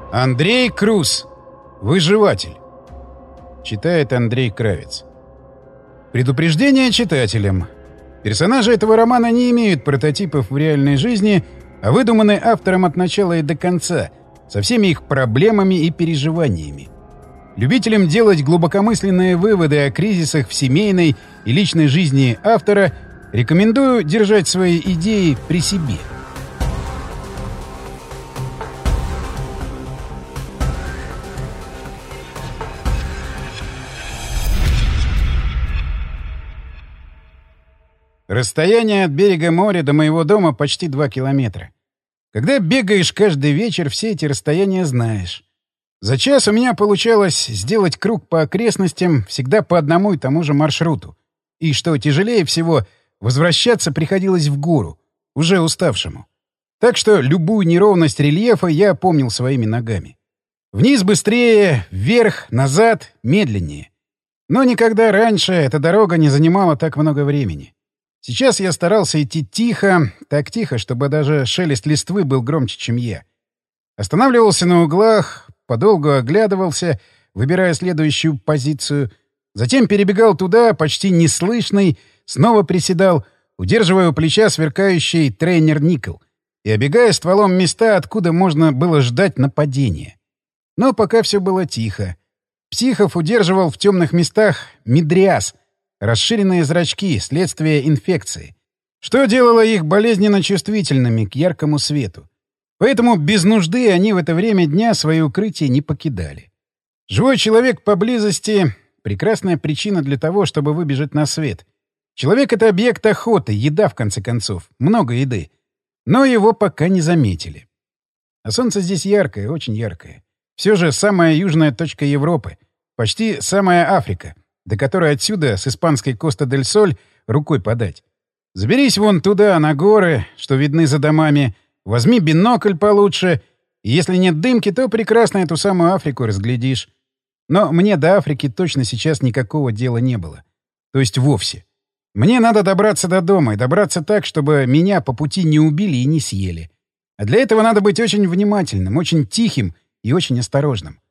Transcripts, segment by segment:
Андрей Круз. Выживатель. Читает Андрей Кравец. Предупреждение читателям. Персонажи этого романа не имеют прототипов в реальной жизни, а выдуманы автором от начала и до конца, со всеми их проблемами и переживаниями. Любителям делать глубокомысленные выводы о кризисах в семейной и личной жизни автора рекомендую держать свои идеи при себе. Расстояние от берега моря до моего дома почти 2 километра. Когда бегаешь каждый вечер, все эти расстояния знаешь. За час у меня получалось сделать круг по окрестностям всегда по одному и тому же маршруту. И, что тяжелее всего, возвращаться приходилось в гору, уже уставшему. Так что любую неровность рельефа я помнил своими ногами. Вниз быстрее, вверх, назад, медленнее. Но никогда раньше эта дорога не занимала так много времени. Сейчас я старался идти тихо, так тихо, чтобы даже шелест листвы был громче, чем я. Останавливался на углах, подолгу оглядывался, выбирая следующую позицию. Затем перебегал туда, почти неслышный, снова приседал, удерживая у плеча сверкающий трейнер Никл и обегая стволом места, откуда можно было ждать нападения. Но пока все было тихо. Психов удерживал в темных местах мидриаз — расширенные зрачки, следствие инфекции, что делало их болезненно чувствительными к яркому свету. Поэтому без нужды они в это время дня свои укрытия не покидали. Живой человек поблизости — прекрасная причина для того, чтобы выбежать на свет. Человек — это объект охоты, еда, в конце концов, много еды. Но его пока не заметили. А солнце здесь яркое, очень яркое. Все же самая южная точка Европы, почти самая Африка, до которой отсюда, с испанской Коста-дель-Соль, рукой подать. Заберись вон туда, на горы, что видны за домами, возьми бинокль получше, и если нет дымки, то прекрасно эту самую Африку разглядишь. Но мне до Африки точно сейчас никакого дела не было. То есть вовсе. Мне надо добраться до дома, и добраться так, чтобы меня по пути не убили и не съели. А для этого надо быть очень внимательным, очень тихим и очень осторожным.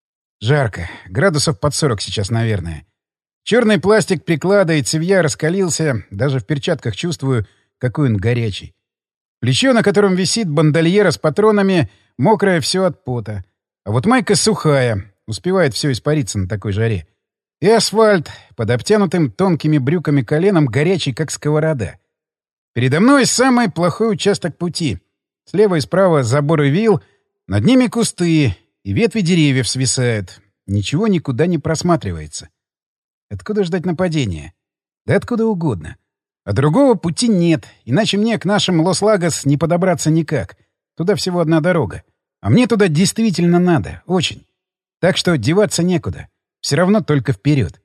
Жарко. Градусов под 40 сейчас, наверное. Черный пластик приклада и цевья раскалился, даже в перчатках чувствую, какой он горячий. Плечо, на котором висит бандольера с патронами, мокрое все от пота. А вот майка сухая, успевает все испариться на такой жаре. И асфальт под обтянутым тонкими брюками коленом горячий, как сковорода. Передо мной самый плохой участок пути. Слева и справа заборы вил, над ними кусты, и ветви деревьев свисают. Ничего никуда не просматривается. Откуда ждать нападения? Да откуда угодно. А другого пути нет, иначе мне к нашим Лос-Лагос не подобраться никак. Туда всего одна дорога. А мне туда действительно надо, очень. Так что деваться некуда. Все равно только вперед.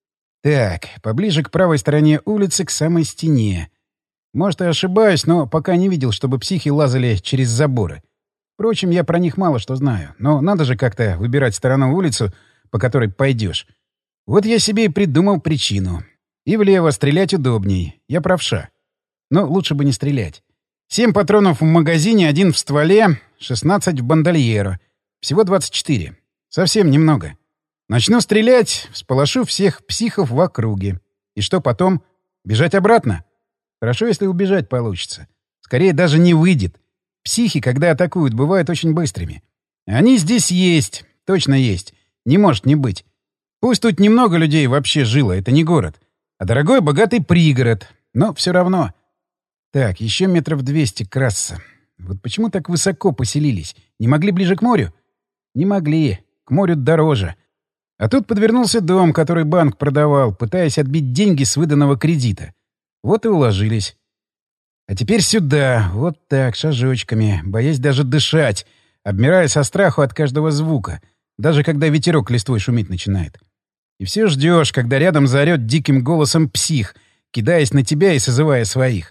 Так, поближе к правой стороне улицы, к самой стене. Может, и ошибаюсь, но пока не видел, чтобы психи лазали через заборы. Впрочем, я про них мало что знаю. Но надо же как-то выбирать сторону улицу, по которой пойдешь. Вот я себе и придумал причину. И влево стрелять удобней. Я правша. Но лучше бы не стрелять. 7 патронов в магазине, 1 в стволе, 16 в бандольеро. Всего 24. Совсем немного. Начну стрелять, всполошу всех психов в округе. И что потом? Бежать обратно? Хорошо, если убежать получится. Скорее, даже не выйдет. Психи, когда атакуют, бывают очень быстрыми. Они здесь есть. Точно есть. Не может не быть. Пусть тут немного людей вообще жило, это не город. А дорогой, богатый пригород. Но все равно. Так, еще метров 200 краса. Вот почему так высоко поселились? Не могли ближе к морю? Не могли. К морю дороже. А тут подвернулся дом, который банк продавал, пытаясь отбить деньги с выданного кредита. Вот и уложились. А теперь сюда, вот так, шажочками, боясь даже дышать, обмирая со страху от каждого звука, даже когда ветерок листвой шуметь начинает. И все ждешь, когда рядом заорет диким голосом псих, кидаясь на тебя и созывая своих.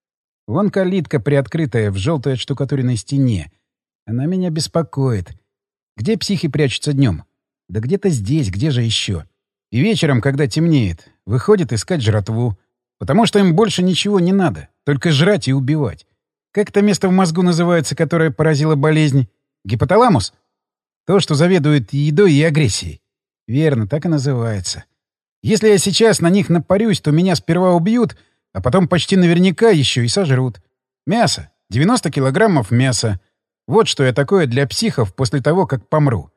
Вон калитка приоткрытая в желтой отштукатуренной стене. Она меня беспокоит. Где психи прячутся днем? Да где-то здесь, где же еще? И вечером, когда темнеет, выходят искать жратву. Потому что им больше ничего не надо, только жрать и убивать. Как это место в мозгу называется, которое поразила болезнь? Гипоталамус? То, что заведует едой и агрессией. Верно, так и называется. Если я сейчас на них напарюсь, то меня сперва убьют, а потом почти наверняка еще и сожрут. Мясо. 90 килограммов мяса. Вот что я такое для психов после того, как помру.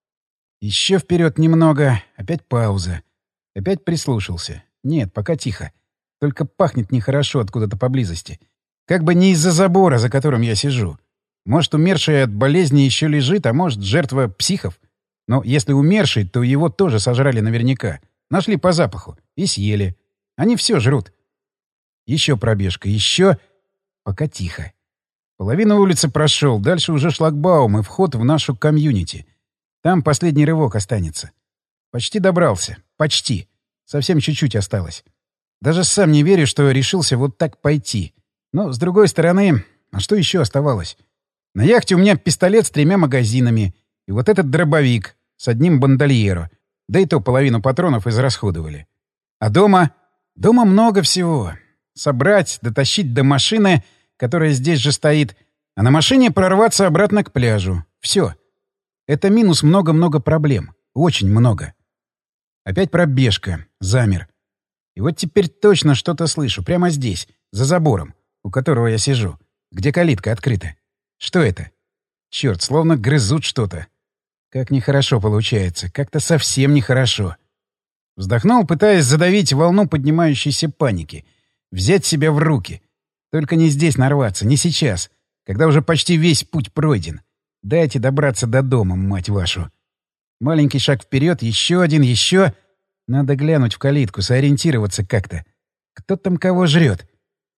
Еще вперед немного. Опять пауза. Опять прислушался. Нет, пока тихо. Только пахнет нехорошо откуда-то поблизости. Как бы не из-за забора, за которым я сижу. Может, умерший от болезни еще лежит, а может, жертва психов. Но если умерший, то его тоже сожрали наверняка. Нашли по запаху. И съели. Они все жрут. Еще пробежка. Еще... Пока тихо. Половину улицы прошел. Дальше уже шлагбаум и вход в нашу комьюнити. Там последний рывок останется. Почти добрался. Почти. Совсем чуть-чуть осталось. Даже сам не верю, что решился вот так пойти. Но, с другой стороны, а что еще оставалось? На яхте у меня пистолет с 3 магазинами. И вот этот дробовик с одним бандольеро. Да и то половину патронов израсходовали. А дома? Дома много всего. Собрать, дотащить до машины, которая здесь же стоит, а на машине прорваться обратно к пляжу. Все. Это минус много-много проблем. Очень много. Опять пробежка. Замер. И вот теперь точно что-то слышу. Прямо здесь, за забором, у которого я сижу, где калитка открыта. Что это? Черт, словно грызут что-то. Как нехорошо получается. Как-то совсем нехорошо. Вздохнул, пытаясь задавить волну поднимающейся паники. Взять себя в руки. Только не здесь нарваться, не сейчас, когда уже почти весь путь пройден. Дайте добраться до дома, мать вашу. Маленький шаг вперед, еще один, еще. Надо глянуть в калитку, сориентироваться как-то. Кто там кого жрет?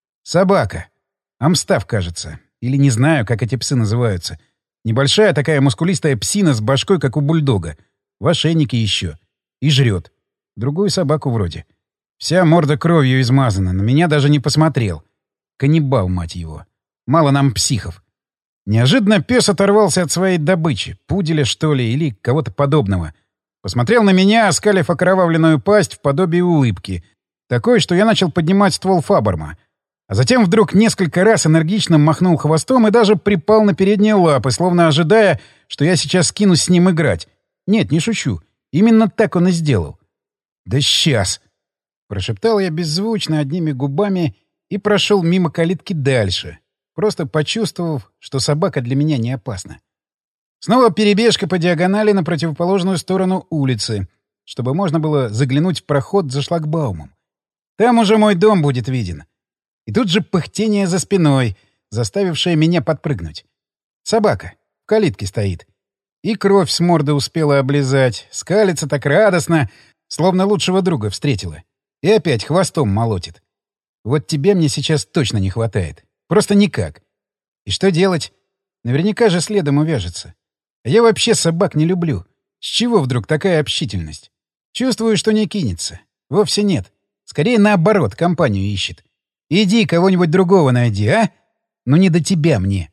Собака. Амстав, кажется. Или не знаю, как эти псы называются. Небольшая такая мускулистая псина с башкой, как у бульдога. В ошейнике еще. И жрет. Другую собаку вроде. Вся морда кровью измазана, на меня даже не посмотрел. Каннибал, мать его. Мало нам психов. Неожиданно пес оторвался от своей добычи. Пуделя, что ли, или кого-то подобного. Посмотрел на меня, оскалив окровавленную пасть в подобии улыбки. Такой, что я начал поднимать ствол Фаберма. А затем вдруг несколько раз энергично махнул хвостом и даже припал на передние лапы, словно ожидая, что я сейчас кинусь с ним играть. Нет, не шучу. Именно так он и сделал. «Да сейчас!» — прошептал я беззвучно одними губами и прошел мимо калитки дальше, просто почувствовав, что собака для меня не опасна. Снова перебежка по диагонали на противоположную сторону улицы, чтобы можно было заглянуть в проход за шлагбаумом. Там уже мой дом будет виден. И тут же пыхтение за спиной, заставившее меня подпрыгнуть. Собака в калитке стоит. И кровь с морды успела облизать, скалится так радостно, словно лучшего друга встретила. И опять хвостом молотит. Вот тебе мне сейчас точно не хватает. Просто никак. И что делать? Наверняка же следом увяжется. А я вообще собак не люблю. С чего вдруг такая общительность? Чувствую, что не кинется. Вовсе нет. Скорее наоборот, компанию ищет. Иди кого-нибудь другого найди, а? Ну не до тебя мне.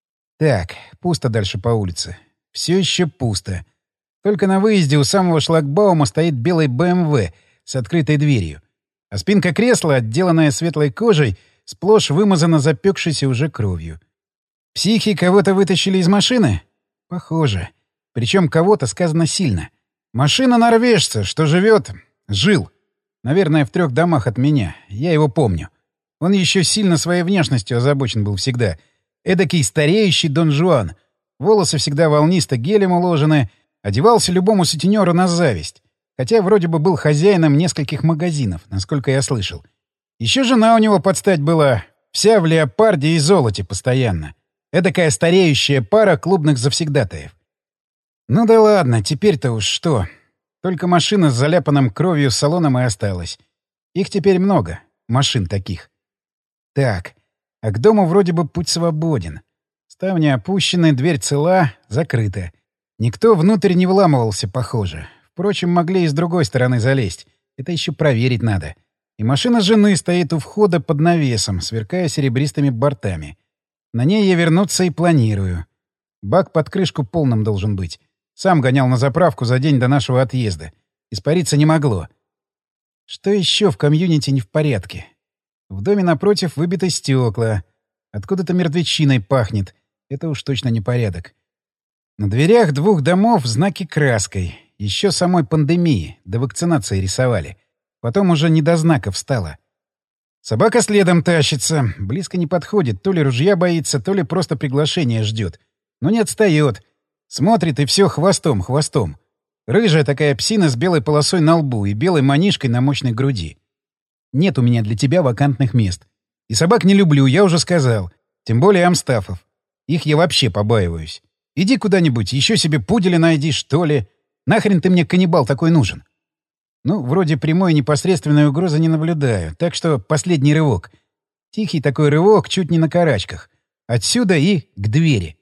Так, пусто дальше по улице. Все еще пусто. Только на выезде у самого шлагбаума стоит белый БМВ с открытой дверью. А спинка кресла, отделанная светлой кожей, сплошь вымазана запекшейся уже кровью. Психи кого-то вытащили из машины? Похоже. Причем кого-то сказано сильно. Машина норвежца, что жил. Наверное, в 3 домах от меня. Я его помню. Он еще сильно своей внешностью озабочен был всегда. Эдакий стареющий Дон Жуан. Волосы всегда волнисто гелем уложены. Одевался любому сутенеру на зависть. Хотя вроде бы был хозяином нескольких магазинов, насколько я слышал. Еще жена у него под стать была. Вся в леопарде и золоте постоянно. Эдакая стареющая пара клубных завсегдатаев. Ну да ладно, теперь-то уж что. Только машина с заляпанным кровью салоном и осталась. Их теперь много, машин таких. Так, а к дому вроде бы путь свободен. Ставни опущены, дверь цела, закрыта. Никто внутрь не вламывался, похоже. Впрочем, могли и с другой стороны залезть. Это еще проверить надо. И машина жены стоит у входа под навесом, сверкая серебристыми бортами. На ней я вернуться и планирую. Бак под крышку полным должен быть. Сам гонял на заправку за день до нашего отъезда. Испариться не могло. Что еще в комьюнити не в порядке? В доме напротив выбиты стекла. Откуда-то мертвечиной пахнет. Это уж точно не порядок. На дверях 2 домов знаки краской. Еще самой пандемии, до вакцинации рисовали. Потом уже не до знаков стало. Собака следом тащится. Близко не подходит. То ли ружья боится, то ли просто приглашение ждет. Но не отстает. Смотрит и все хвостом. Рыжая такая псина с белой полосой на лбу и белой манишкой на мощной груди. Нет у меня для тебя вакантных мест. И собак не люблю, я уже сказал. Тем более амстафов. Их я вообще побаиваюсь. Иди куда-нибудь, еще себе пуделя найди, что ли. Нахрен ты мне, каннибал, такой нужен? Ну, вроде прямой непосредственной угрозы не наблюдаю, так что последний рывок. Тихий такой рывок, чуть не на карачках. Отсюда и к двери.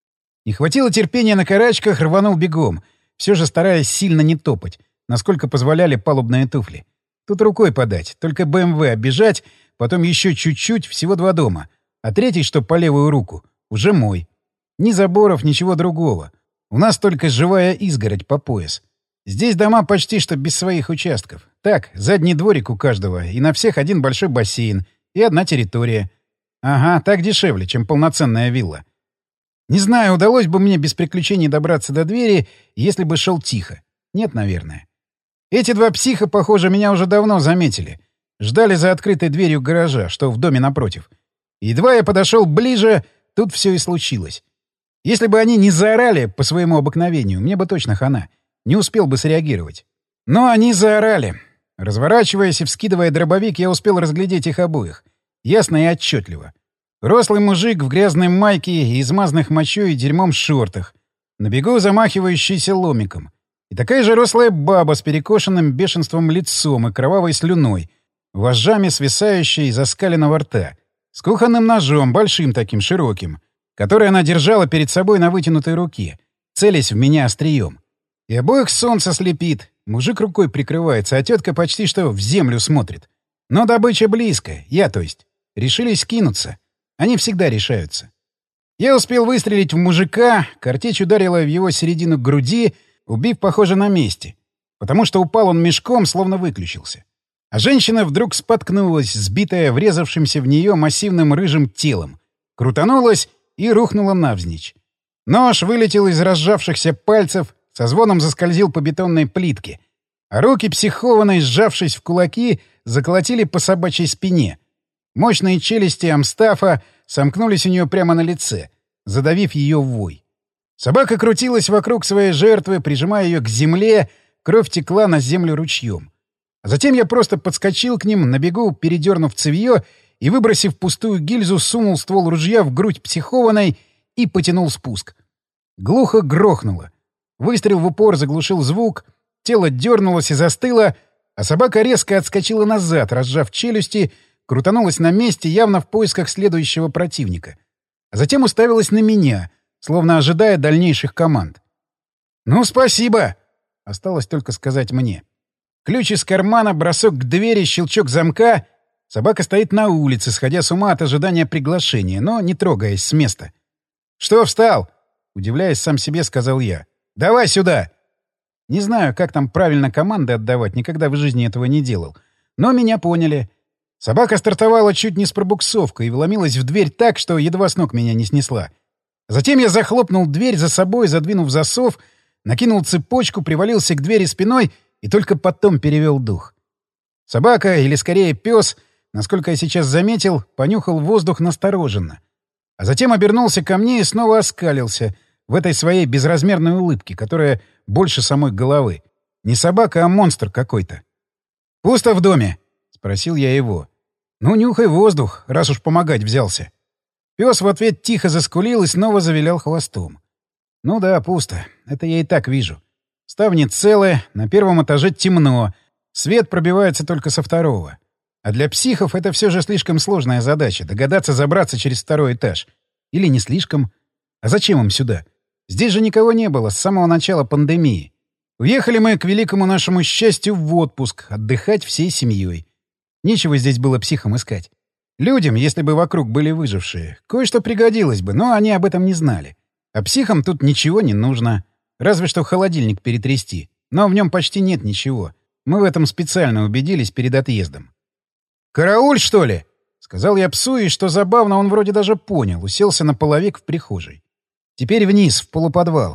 Не хватило терпения на карачках, рванул бегом, все же стараясь сильно не топать, насколько позволяли палубные туфли. Тут рукой подать, только БМВ оббежать, потом еще чуть-чуть, всего 2 дома. А третий, что по левую руку, уже мой. Ни заборов, ничего другого. У нас только живая изгородь по пояс. Здесь дома почти что без своих участков. Так, задний дворик у каждого, и на всех один большой бассейн, и одна территория. Ага, так дешевле, чем полноценная вилла. Не знаю, удалось бы мне без приключений добраться до двери, если бы шел тихо. Нет, наверное. Эти 2 психа, похоже, меня уже давно заметили. Ждали за открытой дверью гаража, что в доме напротив. Едва я подошел ближе, тут все и случилось. Если бы они не заорали по своему обыкновению, мне бы точно хана. Не успел бы среагировать. Но они заорали. Разворачиваясь и вскидывая дробовик, я успел разглядеть их обоих. Ясно и отчетливо. Рослый мужик в грязной майке и измазанных мочой и дерьмом шортах. На бегу замахивающийся ломиком. И такая же рослая баба с перекошенным бешенством лицом и кровавой слюной, вожжами свисающей из оскаленного рта, с кухонным ножом, большим таким, широким, который она держала перед собой на вытянутой руке, целясь в меня острием. И обоих солнце слепит, мужик рукой прикрывается, а тетка почти что в землю смотрит. Но добыча близко, то есть. Решились кинуться. Они всегда решаются. Я успел выстрелить в мужика, картечь ударила в его середину груди, убив, похоже, на месте, потому что упал он мешком, словно выключился. А женщина вдруг споткнулась, сбитая врезавшимся в нее массивным рыжим телом, крутанулась и рухнула навзничь. Нож вылетел из разжавшихся пальцев, со звоном заскользил по бетонной плитке, а руки психованной, сжавшись в кулаки, заколотили по собачьей спине. Мощные челюсти амстафа сомкнулись у нее прямо на лице, задавив ее в вой. Собака крутилась вокруг своей жертвы, прижимая ее к земле, кровь текла на землю ручьем. А затем я просто подскочил к ним, на бегу передернув цевьё и, выбросив пустую гильзу, сунул ствол ружья в грудь психованной и потянул спуск. Глухо грохнуло. Выстрел в упор заглушил звук, тело дернулось и застыло, а собака резко отскочила назад, разжав челюсти, крутанулась на месте, явно в поисках следующего противника. А затем уставилась на меня, словно ожидая дальнейших команд. «Ну, спасибо!» — осталось только сказать мне. Ключ из кармана, бросок к двери, щелчок замка. Собака стоит на улице, сходя с ума от ожидания приглашения, но не трогаясь с места. «Что встал?» — удивляясь сам себе, сказал я. «Давай сюда!» Не знаю, как там правильно команды отдавать, никогда в жизни этого не делал. Но меня поняли. Собака стартовала чуть не с пробуксовкой и вломилась в дверь так, что едва с ног меня не снесла. Затем я захлопнул дверь за собой, задвинув засов, накинул цепочку, привалился к двери спиной и только потом перевел дух. Собака, или скорее пес, насколько я сейчас заметил, понюхал воздух настороженно. А затем обернулся ко мне и снова оскалился в этой своей безразмерной улыбке, которая больше самой головы. Не собака, а монстр какой-то. «Пусто в доме?» — спросил я его. «Ну, нюхай воздух, раз уж помогать взялся». Пес в ответ тихо заскулил и снова завилял хвостом. «Ну да, пусто. Это я и так вижу. Ставни целы, на 1-м этаже темно, свет пробивается только со 2-го. А для психов это все же слишком сложная задача — догадаться забраться через 2-й этаж. Или не слишком? А зачем им сюда? Здесь же никого не было с самого начала пандемии. Уехали мы, к великому нашему счастью, в отпуск, отдыхать всей семьей. Нечего здесь было психам искать. Людям, если бы вокруг были выжившие, кое-что пригодилось бы, но они об этом не знали. А психам тут ничего не нужно. Разве что холодильник перетрясти. Но в нем почти нет ничего. Мы в этом специально убедились перед отъездом. «Карауль, что ли?» — сказал я псу, и, что забавно, он вроде даже понял, уселся на половик в прихожей. «Теперь вниз, в полуподвал.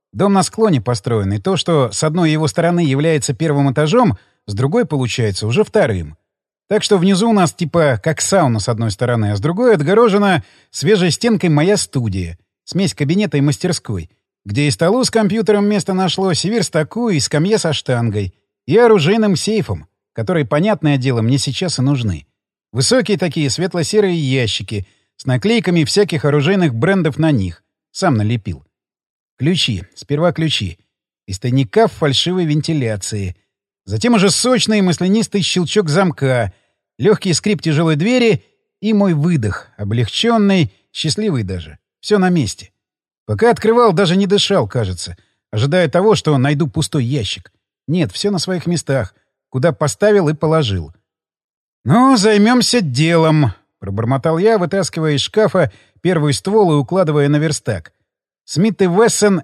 Дом на склоне построен, и то, что с одной его стороны является первым этажом, с другой, получается, уже вторым. Так что внизу у нас типа как сауна с одной стороны, а с другой отгорожена свежей стенкой моя студия, смесь кабинета и мастерской, где и столу с компьютером место нашлось, и верстаку, и скамье со штангой, и оружейным сейфом, которые, понятное дело, мне сейчас и нужны. Высокие такие светло-серые ящики с наклейками всяких оружейных брендов на них. Сам налепил. Ключи. Сперва ключи. Из тайника в фальшивой вентиляции. Затем уже сочный маслянистый щелчок замка, легкий скрип тяжелой двери и мой выдох, облегченный, счастливый даже. Все на месте. Пока открывал, даже не дышал, кажется, ожидая того, что найду пустой ящик. Нет, все на своих местах, куда поставил и положил. «Ну, займемся делом», — пробормотал я, вытаскивая из шкафа первый ствол и укладывая на верстак. Смит и Вессон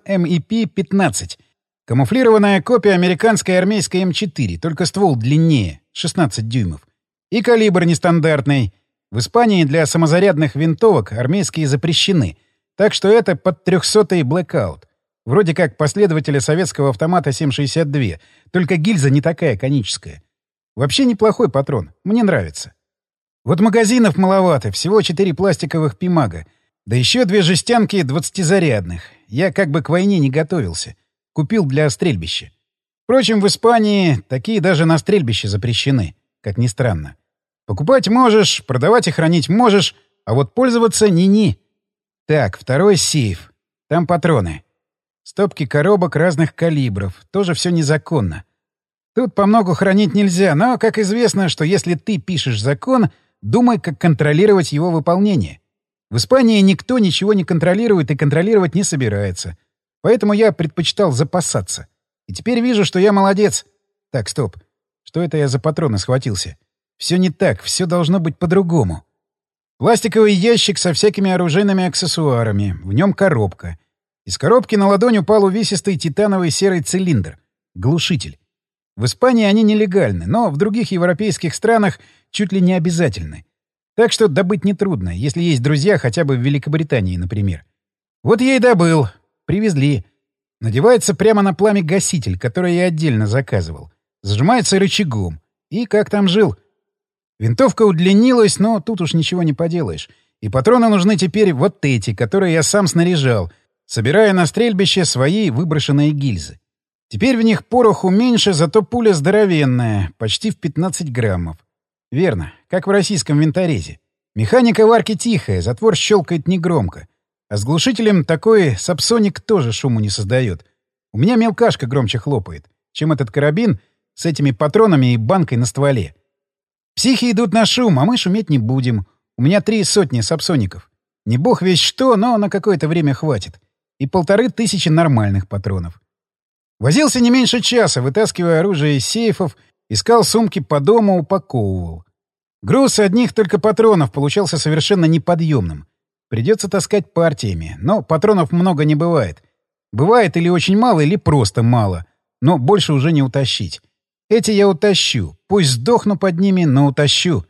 MEP-15. Камуфлированная копия американской армейской М4, только ствол длиннее, 16 дюймов. И калибр нестандартный. В Испании для самозарядных винтовок армейские запрещены, так что это под 300-й Blackout. Вроде как последователя советского автомата 7,62, только гильза не такая коническая. Вообще неплохой патрон, мне нравится. Вот магазинов маловато, всего 4 пластиковых пимага. Да еще 2 жестянки 20-зарядных. Я как бы к войне не готовился. Купил для стрельбища. Впрочем, в Испании такие даже на стрельбище запрещены, как ни странно. Покупать можешь, продавать и хранить можешь, а вот пользоваться ни-ни. Так, второй сейф. Там патроны. Стопки коробок разных калибров. Тоже все незаконно. Тут по многу хранить нельзя, но, как известно, что если ты пишешь закон, думай, как контролировать его выполнение. В Испании никто ничего не контролирует и контролировать не собирается. Поэтому я предпочитал запасаться. И теперь вижу, что я молодец. Так, стоп. Что это я за патроны схватился? Все не так, все должно быть по-другому. Пластиковый ящик со всякими оружейными аксессуарами. В нем коробка. Из коробки на ладонь упал увесистый титановый серый цилиндр. Глушитель. В Испании они нелегальны, но в других европейских странах чуть ли не обязательны. Так что добыть нетрудно, если есть друзья хотя бы в Великобритании, например. Вот я и добыл. Привезли. Надевается прямо на пламя гаситель, который я отдельно заказывал. Зажимается рычагом. И как там жил? Винтовка удлинилась, но тут уж ничего не поделаешь. И патроны нужны теперь вот эти, которые я сам снаряжал, собирая на стрельбище свои выброшенные гильзы. Теперь в них пороху меньше, зато пуля здоровенная, почти в 15 граммов. Верно, как в российском винторезе. Механика в арке тихая, затвор щелкает негромко. А с глушителем такой сапсоник тоже шуму не создает. У меня мелкашка громче хлопает, чем этот карабин с этими патронами и банкой на стволе. Психи идут на шум, а мы шуметь не будем. У меня 3 сотни сапсоников. Не бог весь что, но на какое-то время хватит. И 1500 нормальных патронов. Возился не меньше часа, вытаскивая оружие из сейфов, искал сумки по дому, упаковывал. Груз одних только патронов получался совершенно неподъемным. Придется таскать партиями, но патронов много не бывает. Бывает или очень мало, или просто мало, но больше уже не утащить. Эти я утащу, пусть сдохну под ними, но утащу.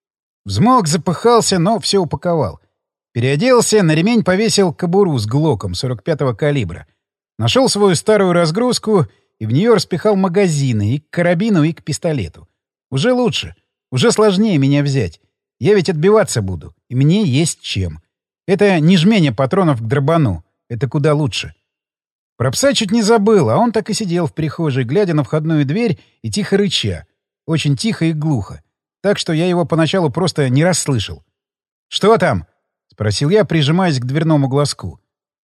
Взмок, запыхался, но все упаковал. Переоделся, на ремень повесил кобуру с глоком 45-го калибра. Нашел свою старую разгрузку и в нее распихал магазины и к карабину, и к пистолету. Уже лучше. Уже сложнее меня взять. Я ведь отбиваться буду, и мне есть чем. Это не жмение патронов к дробану. Это куда лучше. Про пса чуть не забыл, а он так и сидел в прихожей, глядя на входную дверь и тихо рыча. Очень тихо и глухо. Так что я его поначалу просто не расслышал. «Что там?» — спросил я, прижимаясь к дверному глазку.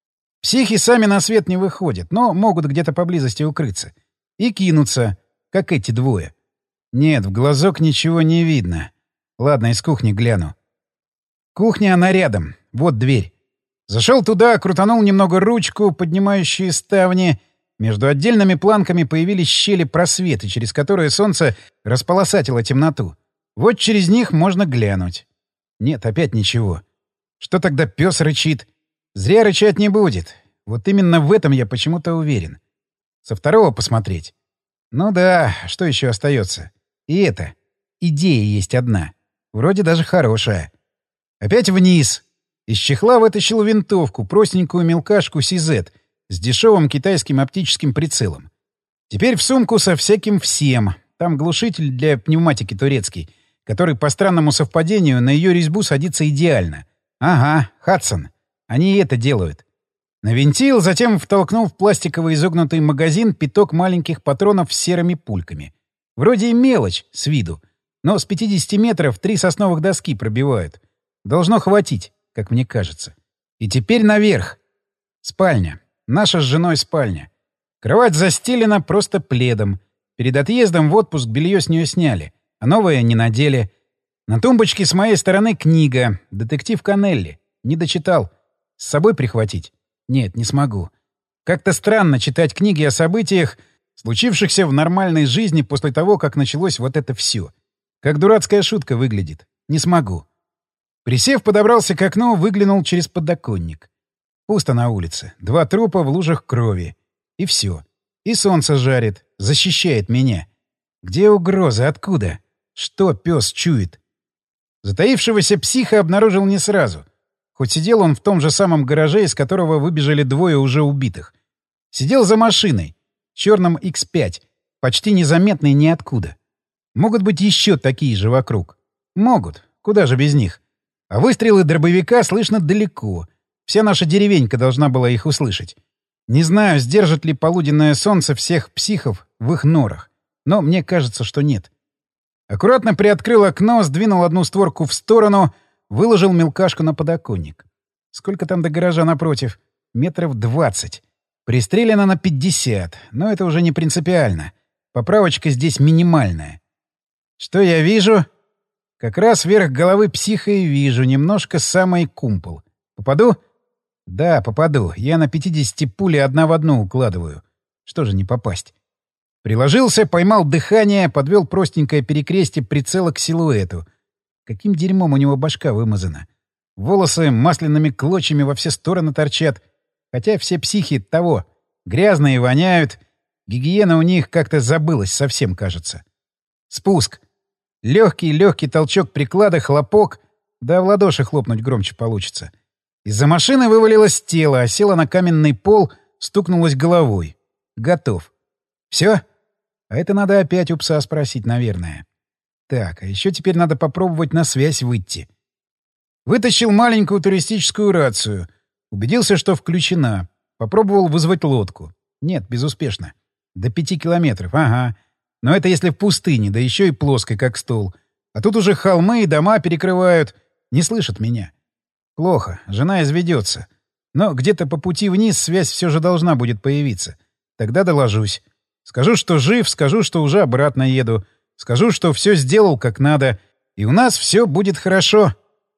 Психи сами на свет не выходят, но могут где-то поблизости укрыться. И кинуться, как эти двое. Нет, в глазок ничего не видно. Ладно, из кухни гляну. Кухня, она рядом. Вот дверь. Зашел туда, крутанул немного ручку, поднимающие ставни. Между отдельными планками появились щели-просветы, через которые солнце располосатило темноту. Вот через них можно глянуть. Нет, опять ничего. Что тогда пес рычит? Зря рычать не будет. Вот именно в этом я почему-то уверен. Со второго посмотреть. Ну да, что еще остается? И это. Идея есть одна. Вроде даже хорошая. Опять вниз. Из чехла вытащил винтовку, простенькую мелкашку CZ, с дешевым китайским оптическим прицелом. Теперь в сумку со всяким всем. Там глушитель для пневматики турецкий, который по странному совпадению на ее резьбу садится идеально. Ага, Хадсон. Они и это делают. Навинтил, затем втолкнул в пластиковый изогнутый магазин пяток маленьких патронов с серыми пульками. Вроде и мелочь с виду, но с 50 метров 3 сосновых доски пробивают. Должно хватить, как мне кажется. И теперь наверх. Спальня. Наша с женой спальня. Кровать застелена просто пледом. Перед отъездом в отпуск белье с нее сняли, а новое не надели. На тумбочке с моей стороны книга «Детектив Каннелли». Не дочитал. С собой прихватить? Нет, не смогу. Как-то странно читать книги о событиях, случившихся в нормальной жизни после того, как началось вот это все. Как дурацкая шутка выглядит. Не смогу. Присев, подобрался к окну, выглянул через подоконник. Пусто на улице. 2 трупа в лужах крови. И все. И солнце жарит, защищает меня. Где угроза? Откуда? Что пес чует? Затаившегося психа обнаружил не сразу. Хоть сидел он в том же самом гараже, из которого выбежали 2 уже убитых. Сидел за машиной. Черном X5. Почти незаметный ниоткуда. Могут быть еще такие же вокруг. Могут. Куда же без них? А выстрелы дробовика слышно далеко. Вся наша деревенька должна была их услышать. Не знаю, сдержит ли полуденное солнце всех психов в их норах. Но мне кажется, что нет. Аккуратно приоткрыл окно, сдвинул одну створку в сторону, выложил мелкашку на подоконник. Сколько там до гаража напротив? Метров 20. Пристрелено на 50, но это уже не принципиально. Поправочка здесь минимальная. Что я вижу? Как раз вверх головы психа и вижу, немножко самый кумпол. Попаду? Да, попаду. Я на 50 пули 1 в 1 укладываю. Что же не попасть? Приложился, поймал дыхание, подвел простенькое перекрестие прицела к силуэту. Каким дерьмом у него башка вымазана. Волосы масляными клочьями во все стороны торчат. Хотя все психи того. Грязные воняют. Гигиена у них как-то забылась совсем, кажется. Спуск. Легкий толчок приклада, хлопок. Да в ладоши хлопнуть громче получится. Из-за машины вывалилось тело, осело на каменный пол, стукнулось головой. Готов. Все? А это надо опять у пса спросить, наверное. Так, а еще теперь надо попробовать на связь выйти. Вытащил маленькую туристическую рацию. Убедился, что включена. Попробовал вызвать лодку. Нет, безуспешно. До 5 километров, ага. Но это если в пустыне, да еще и плоской, как стол. А тут уже холмы и дома перекрывают. Не слышат меня. Плохо, жена изведется. Но где-то по пути вниз связь все же должна будет появиться. Тогда доложусь. Скажу, что жив, скажу, что уже обратно еду. Скажу, что все сделал как надо. И у нас все будет хорошо.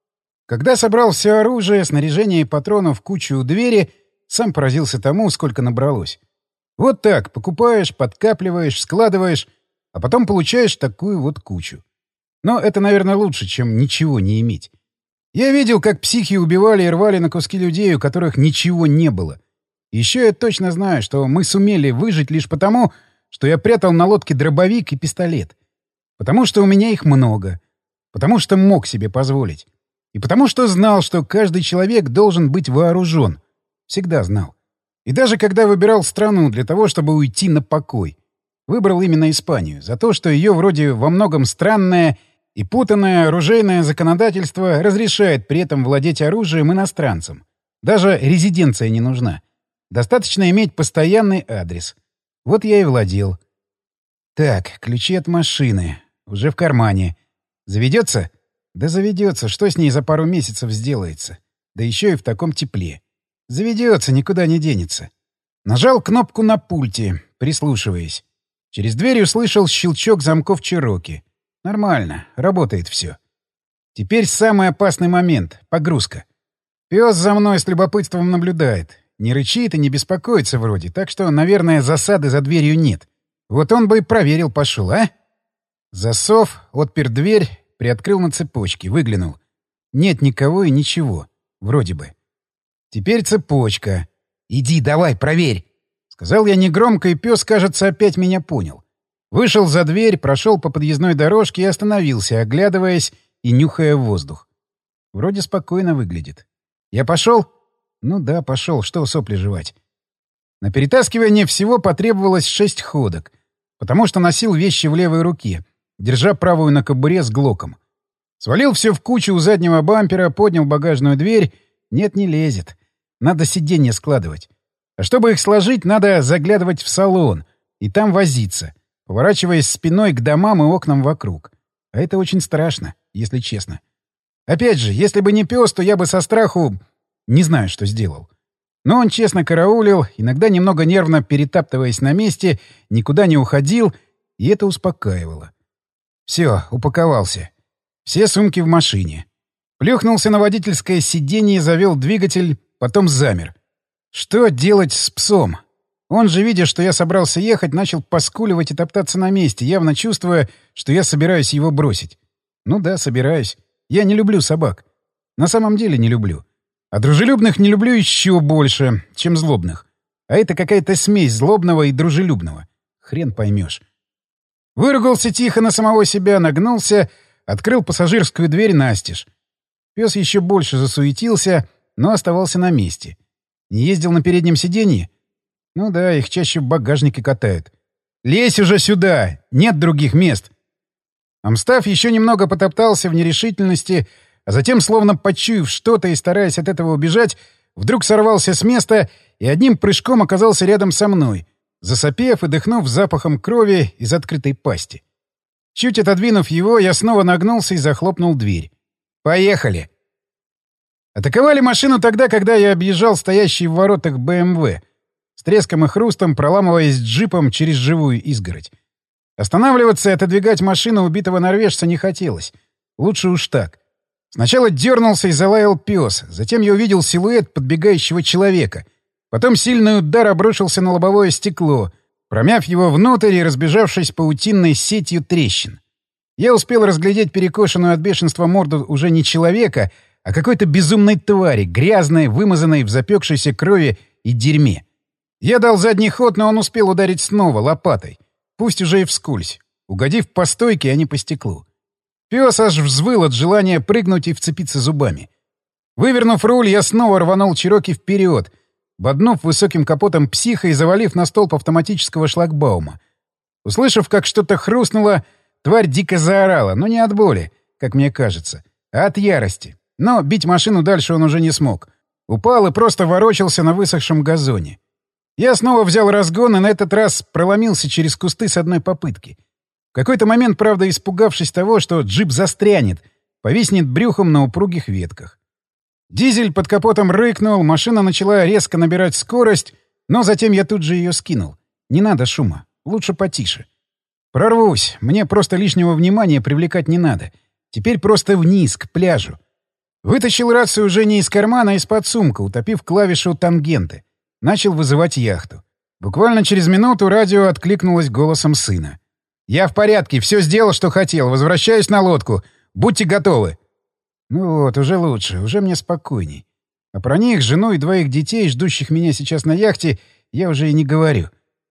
Когда собрал все оружие, снаряжение и патронов в кучу у двери, сам поразился тому, сколько набралось. Вот так, покупаешь, подкапливаешь, складываешь, а потом получаешь такую вот кучу. Но это, наверное, лучше, чем ничего не иметь. Я видел, как психи убивали и рвали на куски людей, у которых ничего не было. Еще я точно знаю, что мы сумели выжить лишь потому, что я прятал на лодке дробовик и пистолет. Потому что у меня их много. Потому что мог себе позволить. И потому что знал, что каждый человек должен быть вооружен. Всегда знал. И даже когда выбирал страну для того, чтобы уйти на покой, выбрал именно Испанию за то, что ее вроде во многом странное и путанное оружейное законодательство разрешает при этом владеть оружием иностранцам. Даже резиденция не нужна. Достаточно иметь постоянный адрес. Вот я и владел. Так, ключи от машины. Уже в кармане. Заведется? Да заведется. Что с ней за пару месяцев сделается? Да еще и в таком тепле. Заведется, никуда не денется. Нажал кнопку на пульте, прислушиваясь. Через дверь услышал щелчок замков Чироки. Нормально, работает все. Теперь самый опасный момент — погрузка. Пес за мной с любопытством наблюдает. Не рычит и не беспокоится вроде, так что, наверное, засады за дверью нет. Вот он бы и проверил, пошел, а? Засов, отпер дверь, приоткрыл на цепочке, выглянул. Нет никого и ничего. Вроде бы. Теперь цепочка. «Иди, давай, проверь!» Сказал я негромко, и пес, кажется, опять меня понял. Вышел за дверь, прошел по подъездной дорожке и остановился, оглядываясь и нюхая воздух. Вроде спокойно выглядит. «Я пошел?» «Ну да, пошел. Что сопли жевать?» На перетаскивание всего потребовалось 6 ходок, потому что носил вещи в левой руке, держа правую на кобуре с глоком. Свалил все в кучу у заднего бампера, поднял багажную дверь. Нет, не лезет. Надо сиденья складывать. А чтобы их сложить, надо заглядывать в салон и там возиться, поворачиваясь спиной к домам и окнам вокруг. А это очень страшно, если честно. Опять же, если бы не пес, то я бы со страху не знаю, что сделал. Но он честно караулил, иногда немного нервно перетаптываясь на месте, никуда не уходил, и это успокаивало. Все, упаковался. Все сумки в машине. Плюхнулся на водительское сиденье и завел двигатель, потом замер. Что делать с псом? Он же, видя, что я собрался ехать, начал поскуливать и топтаться на месте, явно чувствуя, что я собираюсь его бросить. Ну да, собираюсь. Я не люблю собак. На самом деле не люблю. А дружелюбных не люблю еще больше, чем злобных. А это какая-то смесь злобного и дружелюбного. Хрен поймешь. Выругался тихо на самого себя, нагнулся, открыл пассажирскую дверь настежь. Пес еще больше засуетился, но оставался на месте. Не ездил на переднем сиденье? Ну да, их чаще в багажнике катают. «Лезь уже сюда! Нет других мест!» Амстав еще немного потоптался в нерешительности, а затем, словно почуяв что-то и стараясь от этого убежать, вдруг сорвался с места и одним прыжком оказался рядом со мной, засопев и дыхнув запахом крови из открытой пасти. Чуть отодвинув его, я снова нагнулся и захлопнул дверь. «Поехали!» Атаковали машину тогда, когда я объезжал стоящий в воротах БМВ, с треском и хрустом проламываясь джипом через живую изгородь. Останавливаться и отодвигать машину убитого норвежца не хотелось. Лучше уж так. Сначала дернулся и залаял пес, затем я увидел силуэт подбегающего человека. Потом сильный удар обрушился на лобовое стекло, промяв его внутрь и разбежавшись паутинной сетью трещин. Я успел разглядеть перекошенную от бешенства морду уже не человека, а какой-то безумной твари, грязной, вымазанной в запекшейся крови и дерьме. Я дал задний ход, но он успел ударить снова, лопатой. Пусть уже и вскользь, угодив по стойке, а не по стеклу. Пес аж взвыл от желания прыгнуть и вцепиться зубами. Вывернув руль, я снова рванул Чироки вперед, боднув высоким капотом психа и завалив на столб автоматического шлагбаума. Услышав, как что-то хрустнуло, тварь дико заорала, но не от боли, как мне кажется, а от ярости. Но бить машину дальше он уже не смог. Упал и просто ворочался на высохшем газоне. Я снова взял разгон и на этот раз проломился через кусты с одной попытки. В какой-то момент, правда, испугавшись того, что джип застрянет, повиснет брюхом на упругих ветках. Дизель под капотом рыкнул, машина начала резко набирать скорость, но затем я тут же ее скинул. Не надо шума, лучше потише. Прорвусь, мне просто лишнего внимания привлекать не надо. Теперь просто вниз, к пляжу. Вытащил рацию уже не из кармана, а из-под сумка, утопив клавишу тангенты. Начал вызывать яхту. Буквально через минуту радио откликнулось голосом сына. «Я в порядке, все сделал, что хотел. Возвращаюсь на лодку. Будьте готовы». Ну вот, уже лучше, уже мне спокойней. А про них, жену и 2 детей, ждущих меня сейчас на яхте, я уже и не говорю.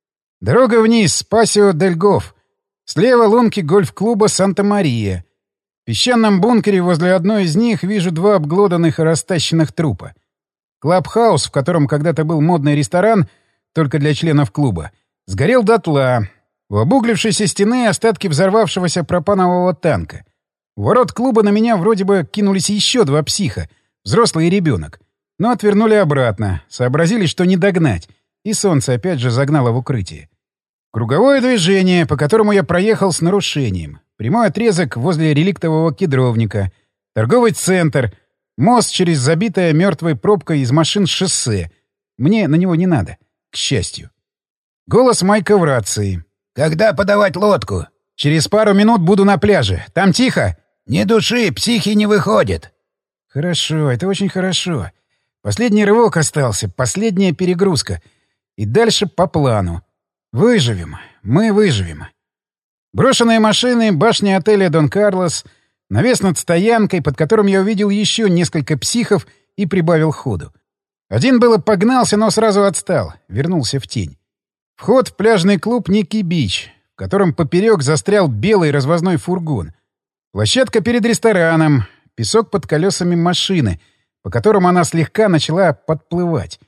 Дорога вниз, Пасио-дель-Гоф. Слева лунки гольф-клуба «Санта-Мария». В песчаном бункере возле одной из них вижу 2 обглоданных и растащенных трупа. Клабхаус, в котором когда-то был модный ресторан, только для членов клуба, сгорел дотла. У обуглившейся стены остатки взорвавшегося пропанового танка. У ворот клуба на меня вроде бы кинулись еще 2 психа, взрослый и ребенок. Но отвернули обратно, сообразили, что не догнать, и солнце опять же загнало в укрытие. Круговое движение, по которому я проехал с нарушением. Прямой отрезок возле реликтового кедровника. Торговый центр. Мост через забитое мертвой пробкой из машин шоссе. Мне на него не надо, к счастью. Голос Майка в рации. «Когда подавать лодку?» «Через пару минут буду на пляже. Там тихо?» «Ни души, психи не выходят». «Хорошо, это очень хорошо. Последний рывок остался, последняя перегрузка. И дальше по плану. Выживем. Мы выживем». Брошенные машины, башня отеля «Дон Карлос», навес над стоянкой, под которым я увидел еще несколько психов и прибавил ходу. Один было погнался, но сразу отстал, вернулся в тень. Вход в пляжный клуб «Ники Бич», в котором поперек застрял белый развозной фургон. Площадка перед рестораном, песок под колесами машины, по которому она слегка начала подплывать.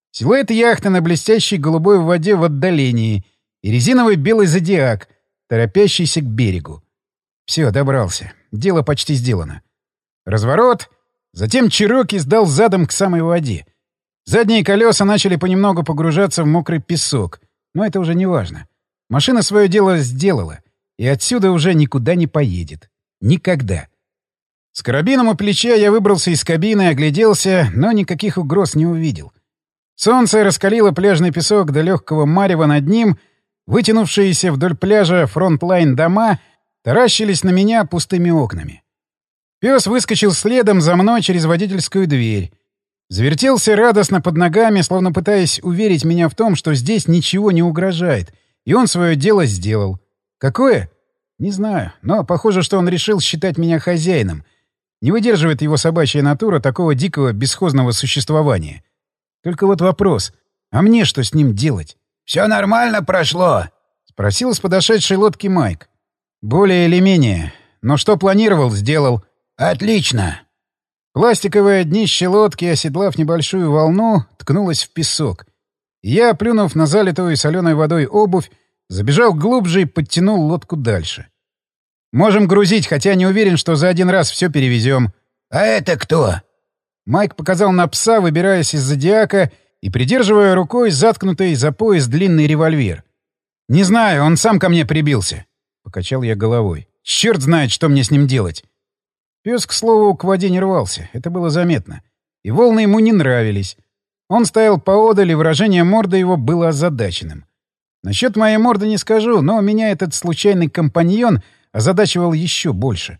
Силуэт яхты на блестящей голубой воде в отдалении и резиновый белый зодиак, торопящийся к берегу. Все, добрался. Дело почти сделано. Разворот. Затем Чироки сдал задом к самой воде. Задние колеса начали понемногу погружаться в мокрый песок, но это уже не важно. Машина свое дело сделала, и отсюда уже никуда не поедет. Никогда. С карабином у плеча я выбрался из кабины, огляделся, но никаких угроз не увидел. Солнце раскалило пляжный песок до легкого марева над ним, вытянувшиеся вдоль пляжа фронтлайн дома таращились на меня пустыми окнами. Пес выскочил следом за мной через водительскую дверь. Завертелся радостно под ногами, словно пытаясь уверить меня в том, что здесь ничего не угрожает, и он свое дело сделал. Какое? Не знаю, но похоже, что он решил считать меня хозяином. Не выдерживает его собачья натура такого дикого бесхозного существования. Только вот вопрос, а мне что с ним делать? «Все нормально прошло?» — спросил с подошедшей лодки Майк. «Более или менее. Но что планировал, сделал». «Отлично!» Пластиковое днище лодки, оседлав небольшую волну, ткнулось в песок. Я, плюнув на залитую соленой водой обувь, забежал глубже и подтянул лодку дальше. «Можем грузить, хотя не уверен, что за один раз все перевезем». «А это кто?» Майк показал на пса, выбираясь из зодиака и придерживая рукой заткнутый за пояс длинный револьвер. «Не знаю, он сам ко мне прибился», — покачал я головой. «Черт знает, что мне с ним делать». Пес, к слову, к воде не рвался, это было заметно. И волны ему не нравились. Он стоял поодаль, и выражение морды его было озадаченным. Насчет моей морды не скажу, но меня этот случайный компаньон озадачивал еще больше.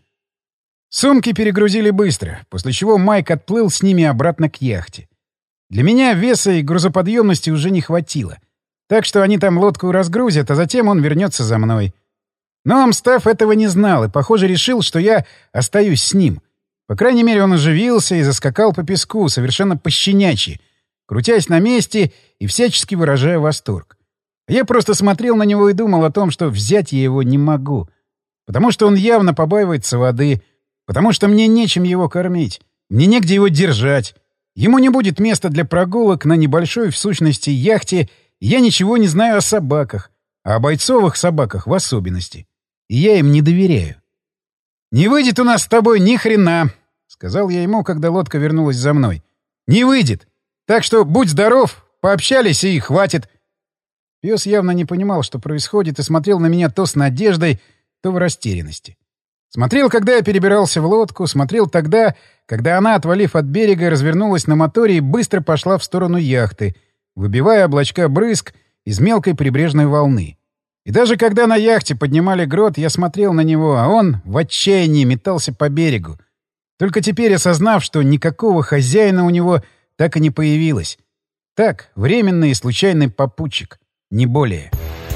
Сумки перегрузили быстро, после чего Майк отплыл с ними обратно к яхте. Для меня веса и грузоподъемности уже не хватило. Так что они там лодку разгрузят, а затем он вернется за мной. Но Амстаф этого не знал и, похоже, решил, что я остаюсь с ним. По крайней мере, он оживился и заскакал по песку, совершенно пощенячьи, крутясь на месте и всячески выражая восторг. Я просто смотрел на него и думал о том, что взять я его не могу. Потому что он явно побаивается воды, потому что мне нечем его кормить, мне негде его держать. Ему не будет места для прогулок на небольшой, в сущности, яхте, и я ничего не знаю о собаках, а о бойцовых собаках в особенности. И я им не доверяю. «Не выйдет у нас с тобой ни хрена», — сказал я ему, когда лодка вернулась за мной. «Не выйдет. Так что будь здоров, пообщались и хватит». Пес явно не понимал, что происходит, и смотрел на меня то с надеждой, то в растерянности. Смотрел, когда я перебирался в лодку, смотрел тогда, когда она, отвалив от берега, развернулась на моторе и быстро пошла в сторону яхты, выбивая облачка брызг из мелкой прибрежной волны. И даже когда на яхте поднимали грот, я смотрел на него, а он в отчаянии метался по берегу. Только теперь осознав, что никакого хозяина у него так и не появилось. Так, временный и случайный попутчик. Не более.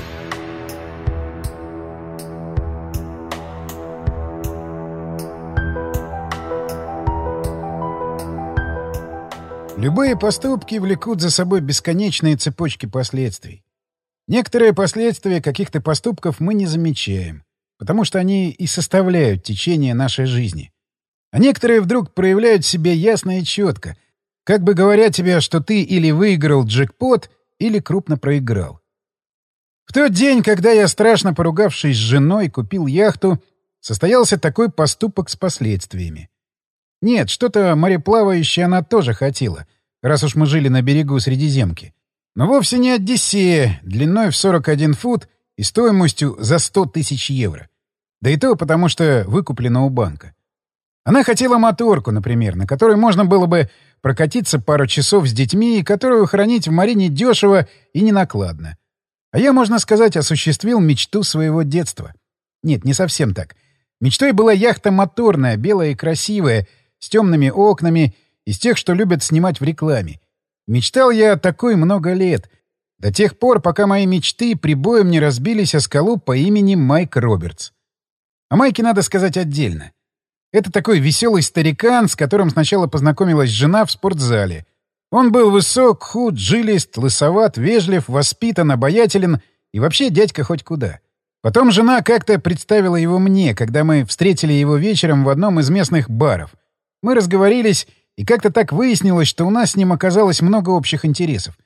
Любые поступки влекут за собой бесконечные цепочки последствий. Некоторые последствия каких-то поступков мы не замечаем, потому что они и составляют течение нашей жизни. А некоторые вдруг проявляют себя ясно и четко, как бы говоря тебе, что ты или выиграл джекпот, или крупно проиграл. В тот день, когда я, страшно поругавшись с женой, купил яхту, состоялся такой поступок с последствиями. Нет, что-то мореплавающее она тоже хотела, раз уж мы жили на берегу Средиземки. Но вовсе не Одиссея, длиной в 41 фут и стоимостью за 100 тысяч евро. Да и то потому, что выкуплено у банка. Она хотела моторку, например, на которой можно было бы прокатиться пару часов с детьми и которую хранить в марине дешево и ненакладно. А я, можно сказать, осуществил мечту своего детства. Нет, не совсем так. Мечтой была яхта моторная, белая и красивая, с темными окнами, из тех, что любят снимать в рекламе. Мечтал я о такой много лет, до тех пор, пока мои мечты прибоем не разбились о скалу по имени Майк Робертс. О Майке надо сказать отдельно. Это такой веселый старикан, с которым сначала познакомилась жена в спортзале. Он был высок, худ, жилист, лысоват, вежлив, воспитан, обаятелен и вообще дядька хоть куда. Потом жена как-то представила его мне, когда мы встретили его вечером в одном из местных баров. Мы разговорились, и как-то так выяснилось, что у нас с ним оказалось много общих интересов.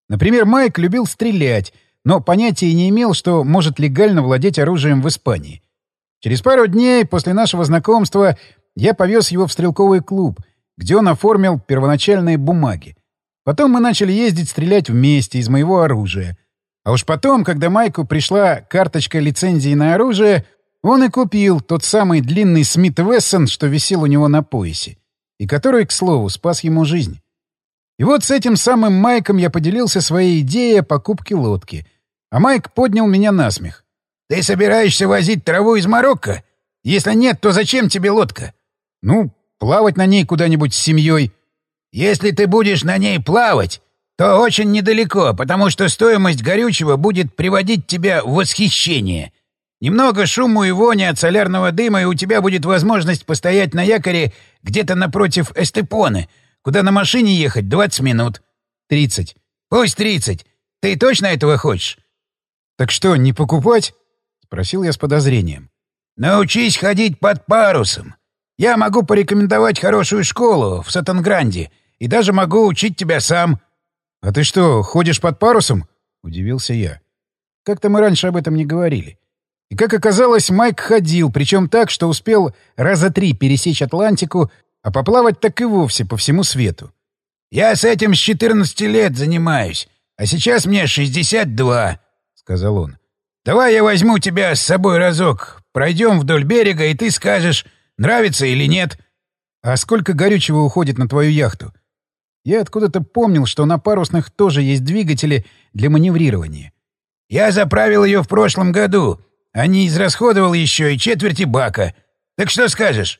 Например, Майк любил стрелять, но понятия не имел, что может легально владеть оружием в Испании. Через пару дней после нашего знакомства я повез его в стрелковый клуб, где он оформил первоначальные бумаги. Потом мы начали ездить стрелять вместе из моего оружия. А уж потом, когда Майку пришла карточка лицензии на оружие, он и купил тот самый длинный Смит Вессон, что висел у него на поясе, и который, к слову, спас ему жизнь. И вот с этим самым Майком я поделился своей идеей о покупке лодки. А Майк поднял меня на смех. «Ты собираешься возить траву из Марокко? Если нет, то зачем тебе лодка?» «Ну, плавать на ней куда-нибудь с семьей». «Если ты будешь на ней плавать, то очень недалеко, потому что стоимость горючего будет приводить тебя в восхищение. Немного шуму и вони от солярного дыма, и у тебя будет возможность постоять на якоре где-то напротив Эстепоны, куда на машине ехать 20 минут». 30. «Пусть 30. Ты точно этого хочешь?» «Так что, не покупать?» — спросил я с подозрением. «Научись ходить под парусом. Я могу порекомендовать хорошую школу в Сатангранде, и даже могу учить тебя сам». «А ты что, ходишь под парусом?» — удивился я. Как-то мы раньше об этом не говорили. И, как оказалось, Майк ходил, причем так, что успел раза 3 пересечь Атлантику, а поплавать так и вовсе по всему свету. «Я с этим с 14 лет занимаюсь, а сейчас мне 62», — сказал он. «Давай я возьму тебя с собой разок, пройдем вдоль берега, и ты скажешь, нравится или нет». «А сколько горючего уходит на твою яхту?» Я откуда-то помнил, что на парусных тоже есть двигатели для маневрирования. «Я заправил ее в прошлом году, а не израсходовал еще и четверти бака. Так что скажешь?»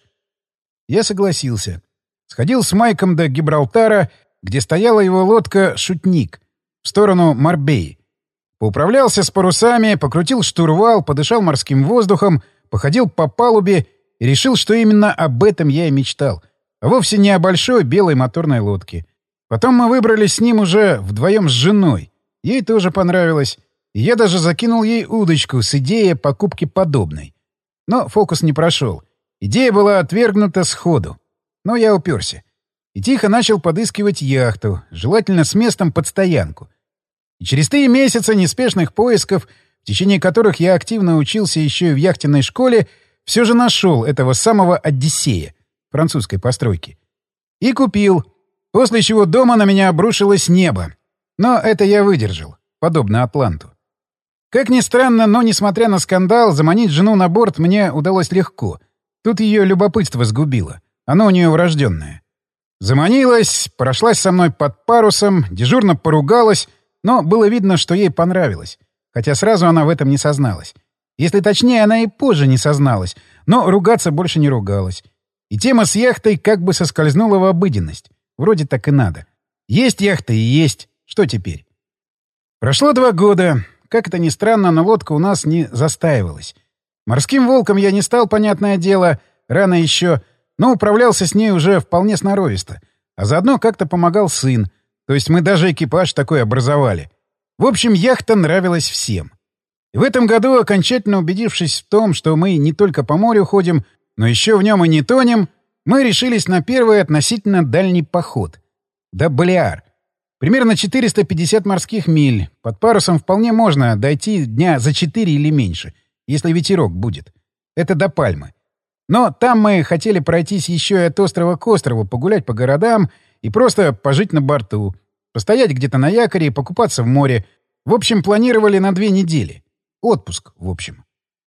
Я согласился. Сходил с Майком до Гибралтара, где стояла его лодка «Шутник», в сторону Марбеи. Поуправлялся с парусами, покрутил штурвал, подышал морским воздухом, походил по палубе и решил, что именно об этом я и мечтал, а вовсе не о большой белой моторной лодке. Потом мы выбрались с ним уже вдвоем с женой. Ей тоже понравилось, и я даже закинул ей удочку с идеей покупки подобной. Но фокус не прошел. Идея была отвергнута сходу. Но я уперся. И тихо начал подыскивать яхту, желательно с местом под стоянку. И через 3 месяца неспешных поисков, в течение которых я активно учился еще и в яхтенной школе, все же нашел этого самого «Одиссея» французской постройки. И купил, после чего дома на меня обрушилось небо. Но это я выдержал, подобно Атланту. Как ни странно, но, несмотря на скандал, заманить жену на борт мне удалось легко. Тут ее любопытство сгубило. Оно у нее врожденное. Заманилась, прошлась со мной под парусом, дежурно поругалась, но было видно, что ей понравилось. Хотя сразу она в этом не созналась. Если точнее, она и позже не созналась, но ругаться больше не ругалась. И тема с яхтой как бы соскользнула в обыденность. Вроде так и надо. Есть яхта и есть. Что теперь? Прошло 2 года. Как это ни странно, но лодка у нас не застаивалась. Морским волком я не стал, понятное дело, рано еще, но управлялся с ней уже вполне сноровисто. А заодно как-то помогал сын. То есть мы даже экипаж такой образовали. В общем, яхта нравилась всем. И в этом году, окончательно убедившись в том, что мы не только по морю ходим, но еще в нем и не тонем, мы решились на первый относительно дальний поход. До Балеар. Примерно 450 морских миль. Под парусом вполне можно дойти дня за 4 или меньше, если ветерок будет. Это до Пальмы. Но там мы хотели пройтись еще и от острова к острову, погулять по городам и просто пожить на борту, постоять где-то на якоре и покупаться в море. В общем, планировали на 2 недели. Отпуск, в общем.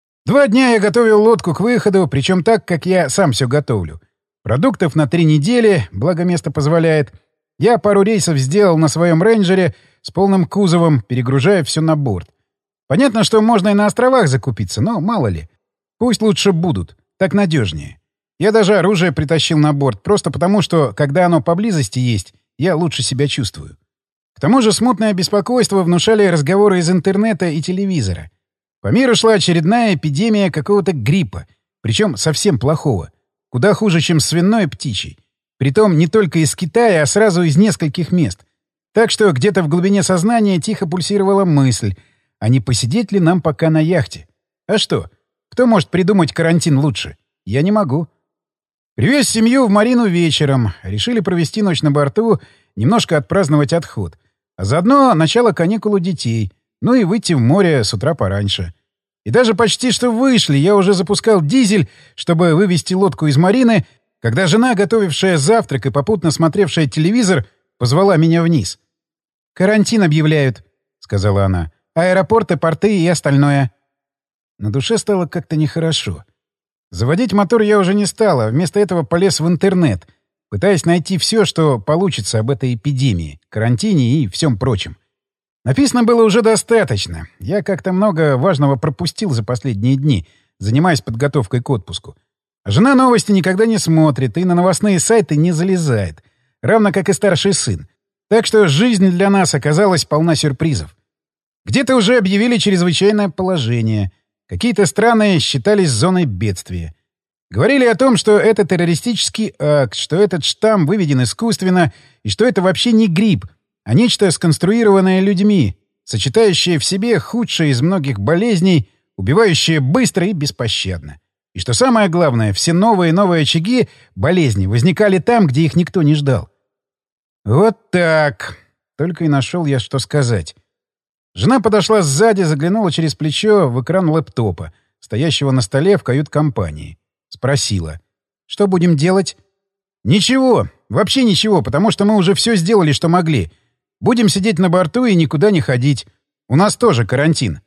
2 дня я готовил лодку к выходу, причем так, как я сам все готовлю. Продуктов на 3 недели, благо место позволяет. Я пару рейсов сделал на своем рейнджере с полным кузовом, перегружая все на борт. Понятно, что можно и на островах закупиться, но мало ли. Пусть лучше будут, так надежнее. Я даже оружие притащил на борт, просто потому, что, когда оно поблизости есть, я лучше себя чувствую. К тому же смутное беспокойство внушали разговоры из интернета и телевизора. По миру шла очередная эпидемия какого-то гриппа, причем совсем плохого, куда хуже, чем свиной и птичий. Притом не только из Китая, а сразу из нескольких мест. Так что где-то в глубине сознания тихо пульсировала мысль, а не посидеть ли нам пока на яхте? А что? Кто может придумать карантин лучше? Я не могу. Привез семью в Марину вечером. Решили провести ночь на борту, немножко отпраздновать отход. А заодно начало каникул у детей, ну и выйти в море с утра пораньше. И даже почти что вышли, я уже запускал дизель, чтобы вывести лодку из марины, когда жена, готовившая завтрак и попутно смотревшая телевизор, позвала меня вниз. «Карантин объявляют», — сказала она. «Аэропорты, порты и остальное». На душе стало как-то нехорошо. Заводить мотор я уже не стал, а вместо этого полез в интернет, пытаясь найти все, что получится об этой эпидемии, карантине и всем прочем. Написано было уже достаточно. Я как-то много важного пропустил за последние дни, занимаясь подготовкой к отпуску. А жена новости никогда не смотрит и на новостные сайты не залезает, равно как и старший сын. Так что жизнь для нас оказалась полна сюрпризов. Где-то уже объявили чрезвычайное положение. Какие-то страны считались зоной бедствия. Говорили о том, что это террористический акт, что этот штамм выведен искусственно и что это вообще не грипп, а нечто сконструированное людьми, сочетающее в себе худшее из многих болезней, убивающее быстро и беспощадно. И что самое главное, все новые и новые очаги болезни возникали там, где их никто не ждал. Вот так. Только и нашел я, что сказать. Жена подошла сзади, заглянула через плечо в экран лэптопа, стоящего на столе в кают-компании. Спросила. «Что будем делать?» «Ничего. Вообще ничего, потому что мы уже все сделали, что могли. Будем сидеть на борту и никуда не ходить. У нас тоже карантин».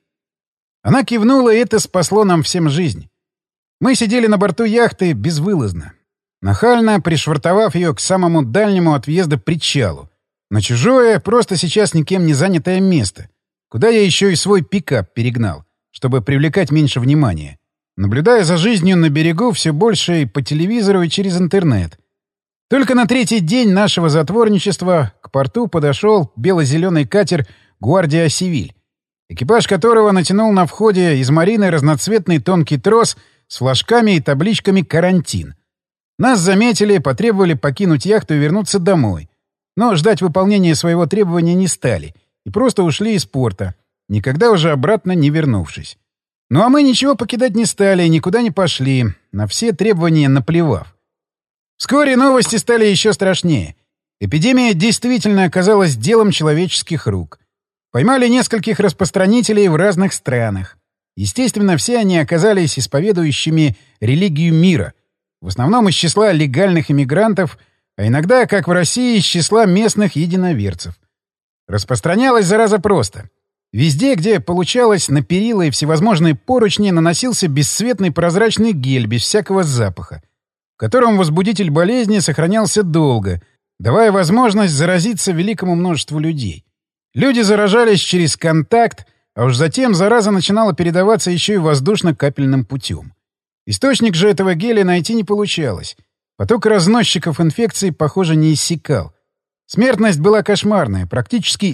Она кивнула, и это спасло нам всем жизнь. Мы сидели на борту яхты безвылазно, нахально пришвартовав ее к самому дальнему от въезда причалу, на чужое, просто сейчас никем не занятое место, куда я еще и свой пикап перегнал, чтобы привлекать меньше внимания, наблюдая за жизнью на берегу все больше и по телевизору, и через интернет. Только на третий день нашего затворничества к порту подошел бело-зеленый катер «Гвардия Сивиль», экипаж которого натянул на входе из марины разноцветный тонкий трос с флажками и табличками «Карантин». Нас заметили, потребовали покинуть яхту и вернуться домой. Но ждать выполнения своего требования не стали и просто ушли из порта, никогда уже обратно не вернувшись. Ну а мы ничего покидать не стали и никуда не пошли, на все требования наплевав. Вскоре новости стали еще страшнее. Эпидемия действительно оказалась делом человеческих рук. Поймали нескольких распространителей в разных странах. Естественно, все они оказались исповедующими религию мира, в основном из числа легальных иммигрантов, а иногда, как в России, из числа местных единоверцев. Распространялась зараза просто. Везде, где получалось, на перила и всевозможные поручни наносился бесцветный прозрачный гель без всякого запаха, в котором возбудитель болезни сохранялся долго, давая возможность заразиться великому множеству людей. Люди заражались через контакт, а уж затем зараза начинала передаваться еще и воздушно-капельным путем. Источник же этого геля найти не получалось. Поток разносчиков инфекции, похоже, не иссякал. Смертность была кошмарная, практически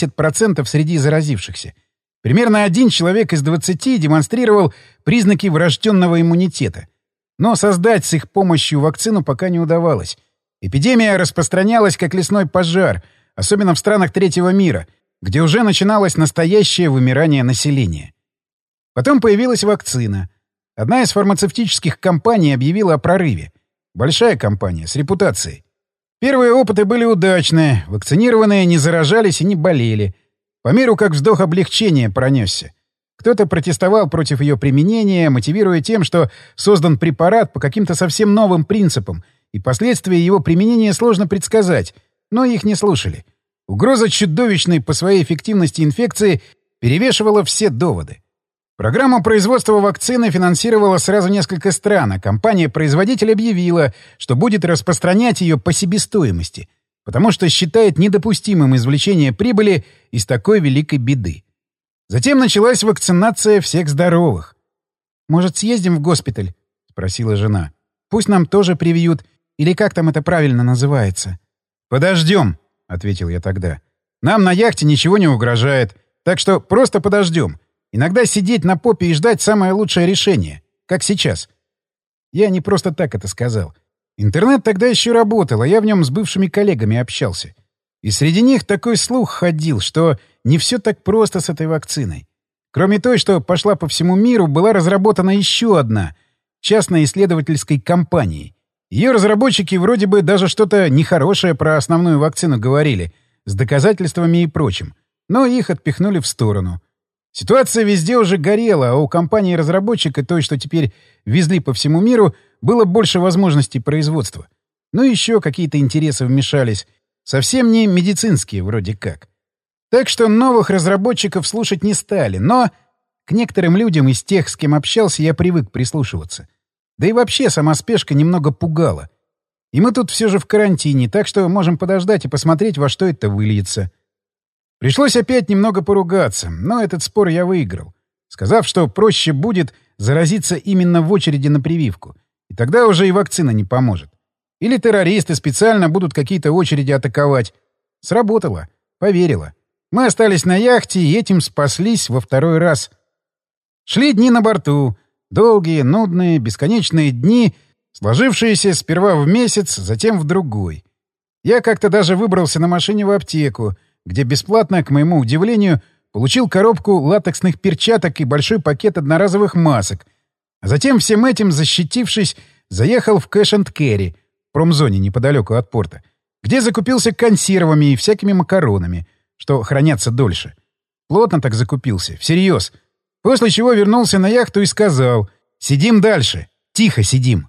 70% среди заразившихся. Примерно 1 человек из 20 демонстрировал признаки врожденного иммунитета. Но создать с их помощью вакцину пока не удавалось. Эпидемия распространялась как лесной пожар, особенно в странах третьего мира, где уже начиналось настоящее вымирание населения. Потом появилась вакцина. Одна из фармацевтических компаний объявила о прорыве. Большая компания, с репутацией. Первые опыты были удачные, вакцинированные не заражались и не болели. По миру как вздох облегчения пронесся. Кто-то протестовал против ее применения, мотивируя тем, что создан препарат по каким-то совсем новым принципам, и последствия его применения сложно предсказать, но их не слушали. Угроза чудовищной по своей эффективности инфекции перевешивала все доводы. Программу производства вакцины финансировала сразу несколько стран, а компания-производитель объявила, что будет распространять ее по себестоимости, потому что считает недопустимым извлечение прибыли из такой великой беды. Затем началась вакцинация всех здоровых. «Может, съездим в госпиталь?» — спросила жена. «Пусть нам тоже привьют, или как там это правильно называется?» «Подождем», — ответил я тогда. «Нам на яхте ничего не угрожает, так что просто подождем. Иногда сидеть на попе и ждать — самое лучшее решение, как сейчас». Я не просто так это сказал. Интернет тогда еще работал, а я в нем с бывшими коллегами общался. И среди них такой слух ходил, что не все так просто с этой вакциной. Кроме той, что пошла по всему миру, была разработана еще одна частной исследовательской компанией. Ее разработчики вроде бы даже что-то нехорошее про основную вакцину говорили, с доказательствами и прочим, но их отпихнули в сторону. Ситуация везде уже горела, а у компании-разработчика, той, что теперь везли по всему миру, было больше возможностей производства. Ну и еще какие-то интересы вмешались. Совсем не медицинские вроде как. Так что новых разработчиков слушать не стали, но к некоторым людям из тех, с кем общался, я привык прислушиваться. Да и вообще сама спешка немного пугала. И мы тут все же в карантине, так что можем подождать и посмотреть, во что это выльется. Пришлось опять немного поругаться, но этот спор я выиграл, сказав, что проще будет заразиться именно в очереди на прививку, и тогда уже и вакцина не поможет. Или террористы специально будут какие-то очереди атаковать. Сработало. Поверила. Мы остались на яхте и этим спаслись во второй раз. Шли дни на борту. Долгие, нудные, бесконечные дни, сложившиеся сперва в месяц, затем в другой. Я как-то даже выбрался на машине в аптеку, где бесплатно, к моему удивлению, получил коробку латексных перчаток и большой пакет одноразовых масок. А затем всем этим, защитившись, заехал в Cash and Carry, промзоне неподалеку от порта, где закупился консервами и всякими макаронами, что хранятся дольше. Плотно так закупился, всерьез. После чего вернулся на яхту и сказал: «Сидим дальше. Тихо сидим».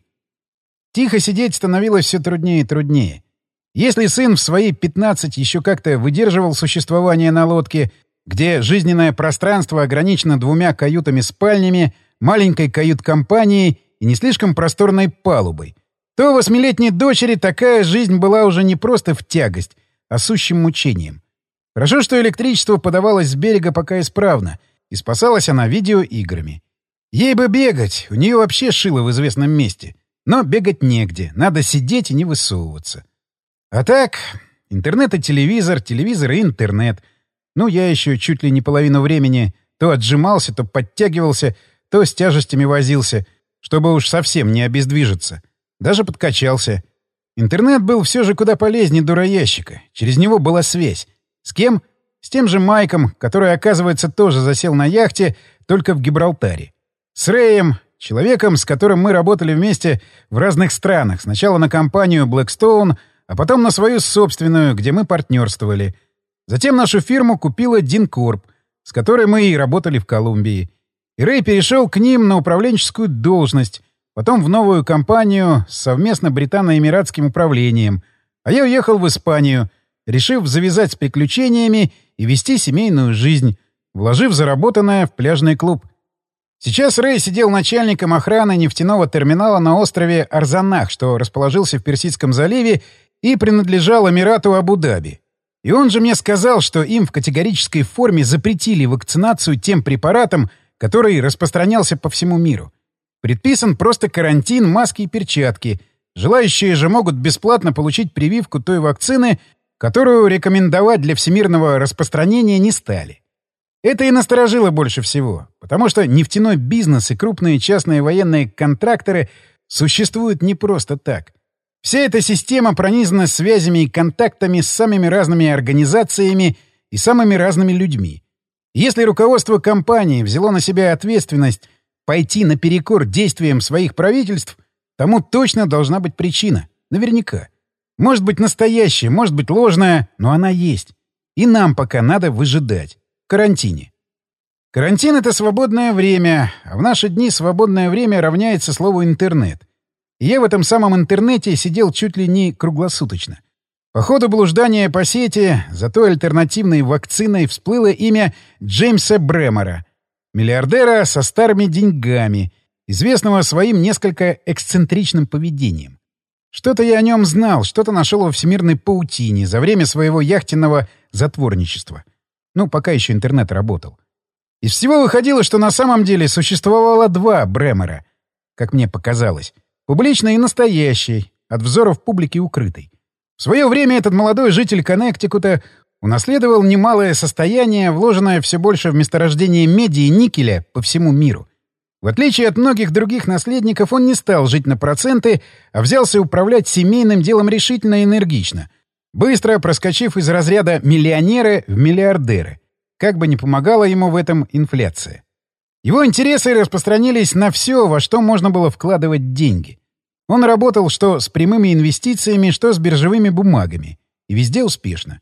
Тихо сидеть становилось все труднее и труднее. Если сын в свои 15 еще как-то выдерживал существование на лодке, где жизненное пространство ограничено 2 каютами-спальнями, маленькой кают-компанией и не слишком просторной палубой, то 8-летней дочери такая жизнь была уже не просто в тягость, а сущим мучением. Хорошо, что электричество подавалось с берега пока исправно, и спасалась она видеоиграми. Ей бы бегать, у нее вообще шило в известном месте. Но бегать негде, надо сидеть и не высовываться. А так, интернет и телевизор, телевизор и интернет. Ну, я еще чуть ли не половину времени то отжимался, то подтягивался, то с тяжестями возился, чтобы уж совсем не обездвижиться. Даже подкачался. Интернет был все же куда полезнее дуроящика. Через него была связь. С кем? С тем же Майком, который, оказывается, тоже засел на яхте, только в Гибралтаре. С Рэем, человеком, с которым мы работали вместе в разных странах. Сначала на компанию Blackstone, а потом на свою собственную, где мы партнерствовали. Затем нашу фирму купила Динкорп, с которой мы и работали в Колумбии. И Рэй перешел к ним на управленческую должность, потом в новую компанию с совместно британо-эмиратским управлением. А я уехал в Испанию, решив завязать с приключениями и вести семейную жизнь, вложив заработанное в пляжный клуб. Сейчас Рэй сидел начальником охраны нефтяного терминала на острове Арзанах, что расположился в Персидском заливе и принадлежал Эмирату Абу-Даби. И он же мне сказал, что им в категорической форме запретили вакцинацию тем препаратом, который распространялся по всему миру. Предписан просто карантин, маски и перчатки. Желающие же могут бесплатно получить прививку той вакцины, которую рекомендовать для всемирного распространения не стали. Это и насторожило больше всего, потому что нефтяной бизнес и крупные частные военные контракторы существуют не просто так. Вся эта система пронизана связями и контактами с самыми разными организациями и самыми разными людьми. Если руководство компании взяло на себя ответственность пойти наперекор действиям своих правительств, тому точно должна быть причина. Наверняка. Может быть настоящая, может быть ложная, но она есть. И нам пока надо выжидать. В карантине. Карантин — это свободное время, а в наши дни свободное время равняется слову «интернет». И я в этом самом интернете сидел чуть ли не круглосуточно. По ходу блуждания по сети за той альтернативной вакциной всплыло имя Джеймса Бремера, миллиардера со старыми деньгами, известного своим несколько эксцентричным поведением. Что-то я о нем знал, что-то нашел во всемирной паутине за время своего яхтенного затворничества. Ну, пока еще интернет работал. Из всего выходило, что на самом деле существовало 2 Бремера, как мне показалось. Публичный и настоящий, от взоров публики укрытый. В свое время этот молодой житель Коннектикута унаследовал немалое состояние, вложенное все больше в месторождение меди и никеля по всему миру. В отличие от многих других наследников, он не стал жить на проценты, а взялся управлять семейным делом решительно и энергично, быстро проскочив из разряда миллионера в миллиардеры, как бы ни помогала ему в этом инфляция. Его интересы распространились на все, во что можно было вкладывать деньги. Он работал что с прямыми инвестициями, что с биржевыми бумагами. И везде успешно.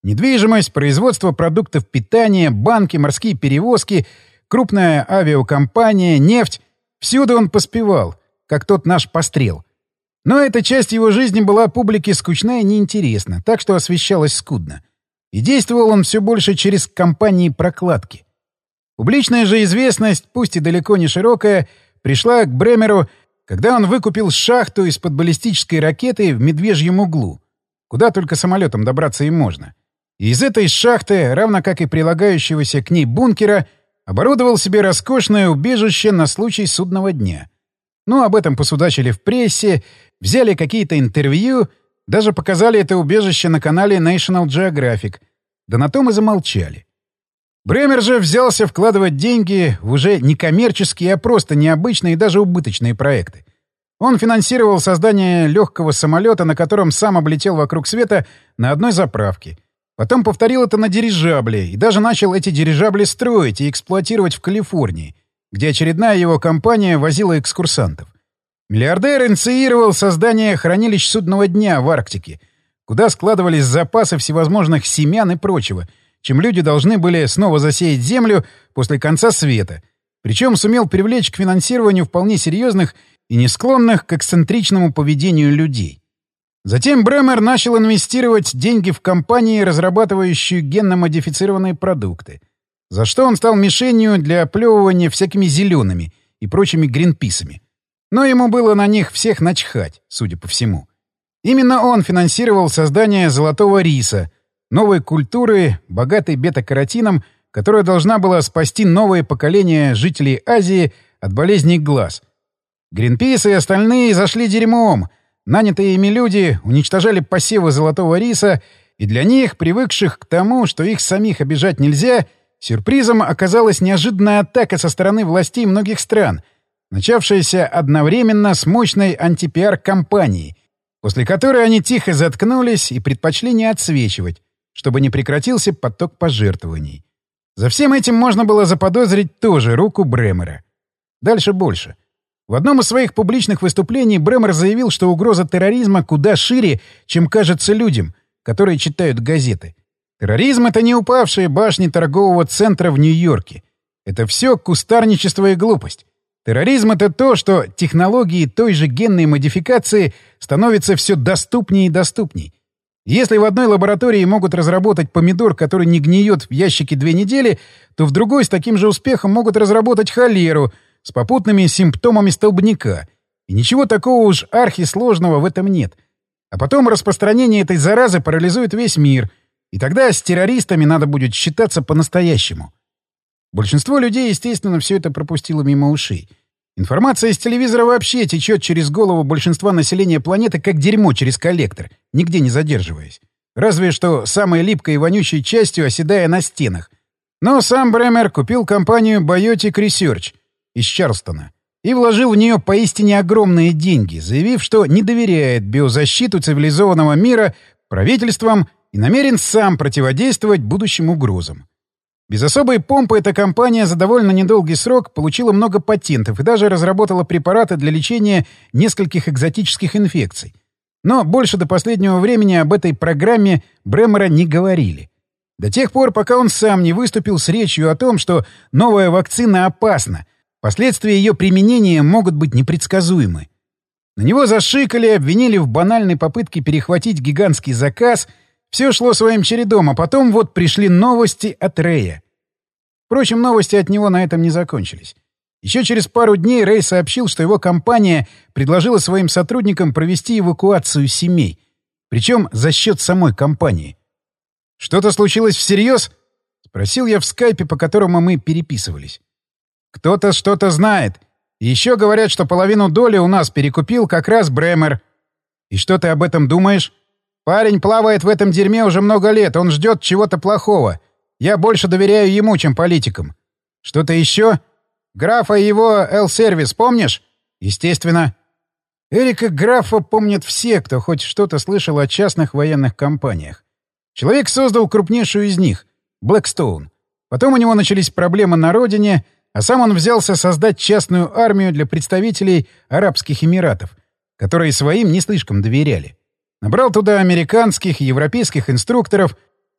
Недвижимость, производство продуктов питания, банки, морские перевозки, крупная авиакомпания, нефть — всюду он поспевал, как тот наш пострел. Но эта часть его жизни была публике скучна и неинтересна, так что освещалась скудно. И действовал он все больше через компании прокладки. Публичная же известность, пусть и далеко не широкая, пришла к Бремеру, когда он выкупил шахту из-под баллистической ракеты в Медвежьем углу, куда только самолетом добраться и можно. И из этой шахты, равно как и прилагающегося к ней бункера, оборудовал себе роскошное убежище на случай судного дня. Ну, об этом посудачили в прессе, взяли какие-то интервью, даже показали это убежище на канале National Geographic, да на том и замолчали. Бремер же взялся вкладывать деньги в уже не коммерческие, а просто необычные и даже убыточные проекты. Он финансировал создание легкого самолета, на котором сам облетел вокруг света на одной заправке. Потом повторил это на дирижабле и даже начал эти дирижабли строить и эксплуатировать в Калифорнии, где очередная его компания возила экскурсантов. Миллиардер инициировал создание хранилищ судного дня в Арктике, куда складывались запасы всевозможных семян и прочего, чем люди должны были снова засеять землю после конца света. Причем сумел привлечь к финансированию вполне серьезных и не склонных к эксцентричному поведению людей. Затем Бремер начал инвестировать деньги в компании, разрабатывающие генно-модифицированные продукты, за что он стал мишенью для оплевывания всякими зелеными и прочими гринписами. Но ему было на них всех начхать, судя по всему. Именно он финансировал создание золотого риса, новой культуры, богатой бета-каротином, которая должна была спасти новое поколение жителей Азии от болезней глаз. Гринпис и остальные зашли дерьмом. Нанятые ими люди уничтожали посевы золотого риса, и для них, привыкших к тому, что их самих обижать нельзя, сюрпризом оказалась неожиданная атака со стороны властей многих стран, начавшаяся одновременно с мощной антипиар-кампанией, после которой они тихо заткнулись и предпочли не отсвечивать, чтобы не прекратился поток пожертвований. За всем этим можно было заподозрить тоже руку Бремера. Дальше больше. В одном из своих публичных выступлений Бремер заявил, что угроза терроризма куда шире, чем кажется людям, которые читают газеты. Терроризм — это не упавшие башни торгового центра в Нью-Йорке. Это все кустарничество и глупость. Терроризм — это то, что технологии той же генной модификации становятся все доступнее и доступней. Если в одной лаборатории могут разработать помидор, который не гниет в ящике 2 недели, то в другой с таким же успехом могут разработать холеру с попутными симптомами столбняка. И ничего такого уж архисложного в этом нет. А потом распространение этой заразы парализует весь мир, и тогда с террористами надо будет считаться по-настоящему. Большинство людей, естественно, все это пропустило мимо ушей. Информация из телевизора вообще течет через голову большинства населения планеты как дерьмо через коллектор, нигде не задерживаясь. Разве что самой липкой и вонючей частью оседая на стенах. Но сам Бремер купил компанию Biotic Research из Чарльстона и вложил в нее поистине огромные деньги, заявив, что не доверяет биозащиту цивилизованного мира правительствам и намерен сам противодействовать будущим угрозам. Без особой помпы эта компания за довольно недолгий срок получила много патентов и даже разработала препараты для лечения нескольких экзотических инфекций. Но больше до последнего времени об этой программе Бремера не говорили. До тех пор, пока он сам не выступил с речью о том, что новая вакцина опасна, последствия ее применения могут быть непредсказуемы. На него зашикали, обвинили в банальной попытке перехватить гигантский заказ. Все шло своим чередом, а потом вот пришли новости от Рэя. Впрочем, новости от него на этом не закончились. Еще через пару дней Рэй сообщил, что его компания предложила своим сотрудникам провести эвакуацию семей, причем за счет самой компании. «Что-то случилось всерьез?» — спросил я в скайпе, по которому мы переписывались. «Кто-то что-то знает. И еще говорят, что половину доли у нас перекупил как раз Бремер. И что ты об этом думаешь? Парень плавает в этом дерьме уже много лет, он ждет чего-то плохого. Я больше доверяю ему, чем политикам. Что-то еще? Графа и его L-сервис, помнишь? Естественно. Эрика Графа помнят все, кто хоть что-то слышал о частных военных компаниях. Человек создал крупнейшую из них — Blackstone. Потом у него начались проблемы на родине, а сам он взялся создать частную армию для представителей Арабских Эмиратов, которые своим не слишком доверяли. Набрал туда американских и европейских инструкторов,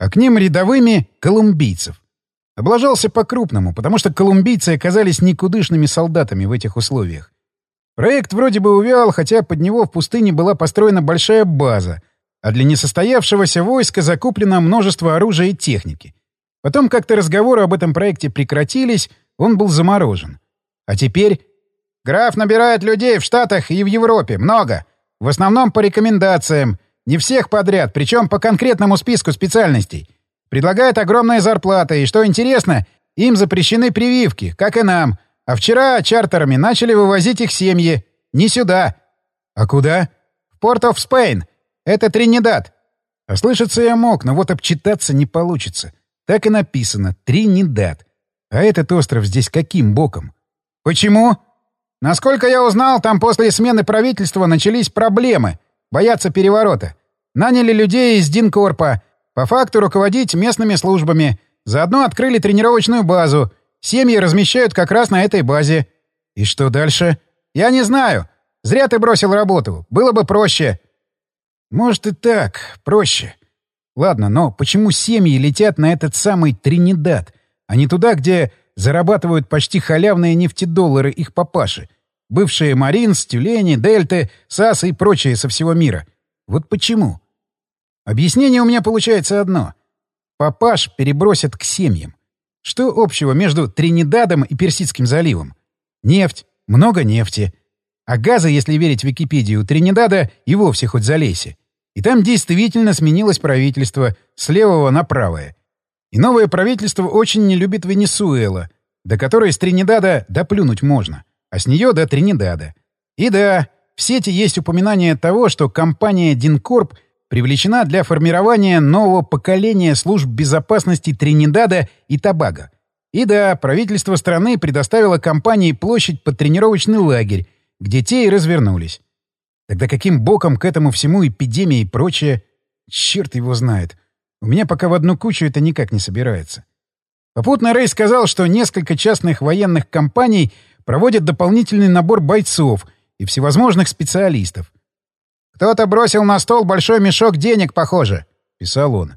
а к ним рядовыми колумбийцев. Облажался по-крупному, потому что колумбийцы оказались никудышными солдатами в этих условиях. Проект вроде бы увял, хотя под него в пустыне была построена большая база, а для несостоявшегося войска закуплено множество оружия и техники. Потом как-то разговоры об этом проекте прекратились, он был заморожен. А теперь... Граф набирает людей в Штатах и в Европе. Много. В основном по рекомендациям. Не всех подряд, причем по конкретному списку специальностей. Предлагает огромные зарплаты, и, что интересно, им запрещены прививки, как и нам. А вчера чартерами начали вывозить их семьи. Не сюда. А куда? В Порт-оф-Спейн. Это Тринидад. Ослышаться я мог, но вот обчитаться не получится. Так и написано — Тринидад. А этот остров здесь каким боком? Почему? Насколько я узнал, там после смены правительства начались проблемы. Боятся переворота. Наняли людей из Динкорпа. По факту руководить местными службами. Заодно открыли тренировочную базу. Семьи размещают как раз на этой базе. И что дальше? Я не знаю. Зря ты бросил работу. Было бы проще. Может и так. Проще. Ладно, но почему семьи летят на этот самый Тринидад, а не туда, где зарабатывают почти халявные нефтедоллары их папаши? Бывшие Маринс, Тюлени, Дельты, САС и прочие со всего мира. Вот почему? Объяснение у меня получается одно. Папаш перебросят к семьям. Что общего между Тринидадом и Персидским заливом? Нефть, много нефти. А газа, если верить Википедии, у Тринидада и вовсе хоть залейся. И там действительно сменилось правительство с левого на правое. И новое правительство очень не любит Венесуэла, до которой с Тринидада доплюнуть можно, а с нее до Тринидада. И да, в сети есть упоминание того, что компания Динкорп привлечена для формирования нового поколения служб безопасности Тринидада и Тобаго. И да, правительство страны предоставило компании площадь под тренировочный лагерь, где те и развернулись. Тогда каким боком к этому всему эпидемия и прочее? Черт его знает. У меня пока в одну кучу это никак не собирается. Попутно Рэй сказал, что несколько частных военных компаний проводят дополнительный набор бойцов и всевозможных специалистов. «Кто-то бросил на стол большой мешок денег, похоже», — писал он.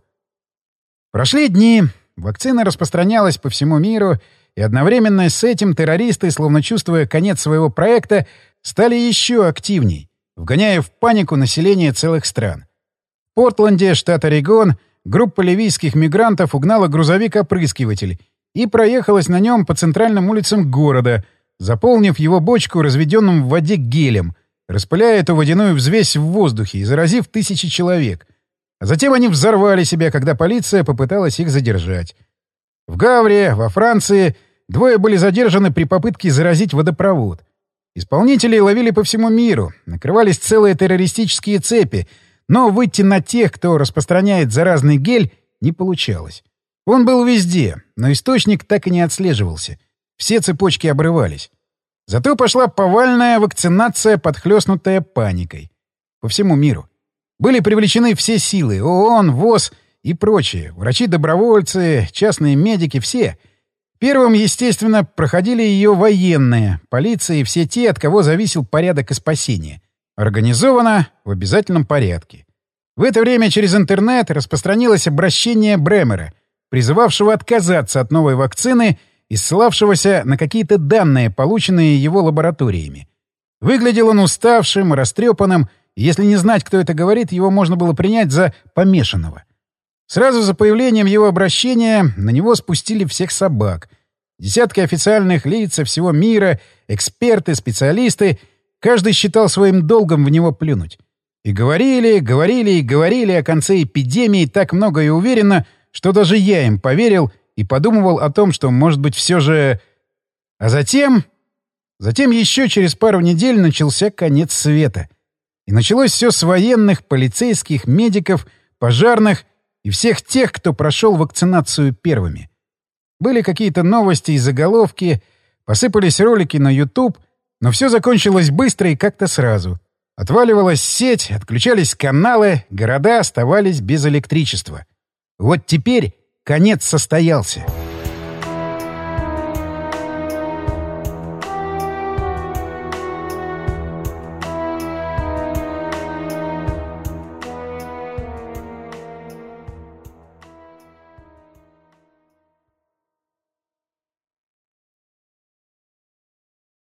Прошли дни, вакцина распространялась по всему миру, и одновременно с этим террористы, словно чувствуя конец своего проекта, стали еще активней, вгоняя в панику население целых стран. В Портленде, штат Орегон, группа ливийских мигрантов угнала грузовик-опрыскиватель и проехалась на нем по центральным улицам города, заполнив его бочку разведенным в воде гелем, распыляя эту водяную взвесь в воздухе и заразив тысячи человек. А затем они взорвали себя, когда полиция попыталась их задержать. В Гавре, во Франции, двое были задержаны при попытке заразить водопровод. Исполнителей ловили по всему миру, накрывались целые террористические цепи, но выйти на тех, кто распространяет заразный гель, не получалось. Он был везде, но источник так и не отслеживался. Все цепочки обрывались. Зато пошла повальная вакцинация, подхлёстнутая паникой. По всему миру. Были привлечены все силы — ООН, ВОЗ и прочие, врачи-добровольцы, частные медики, все. Первым, естественно, проходили ее военные, полиция и все те, от кого зависел порядок и спасение. Организовано в обязательном порядке. В это время через интернет распространилось обращение Бремера, призывавшего отказаться от новой вакцины и ссылавшегося на какие-то данные, полученные его лабораториями. Выглядел он уставшим, растрепанным, и если не знать, кто это говорит, его можно было принять за помешанного. Сразу за появлением его обращения на него спустили всех собак. Десятки официальных лиц со всего мира, эксперты, специалисты — каждый считал своим долгом в него плюнуть. И говорили, говорили и говорили о конце эпидемии так много и уверенно, что даже я им поверил и подумывал о том, что, может быть, все же... А затем еще через пару недель начался конец света. И началось все с военных, полицейских, медиков, пожарных и всех тех, кто прошел вакцинацию первыми. Были какие-то новости и заголовки, посыпались ролики на YouTube, но все закончилось быстро и как-то сразу. Отваливалась сеть, отключались каналы, города оставались без электричества. Вот теперь конец состоялся.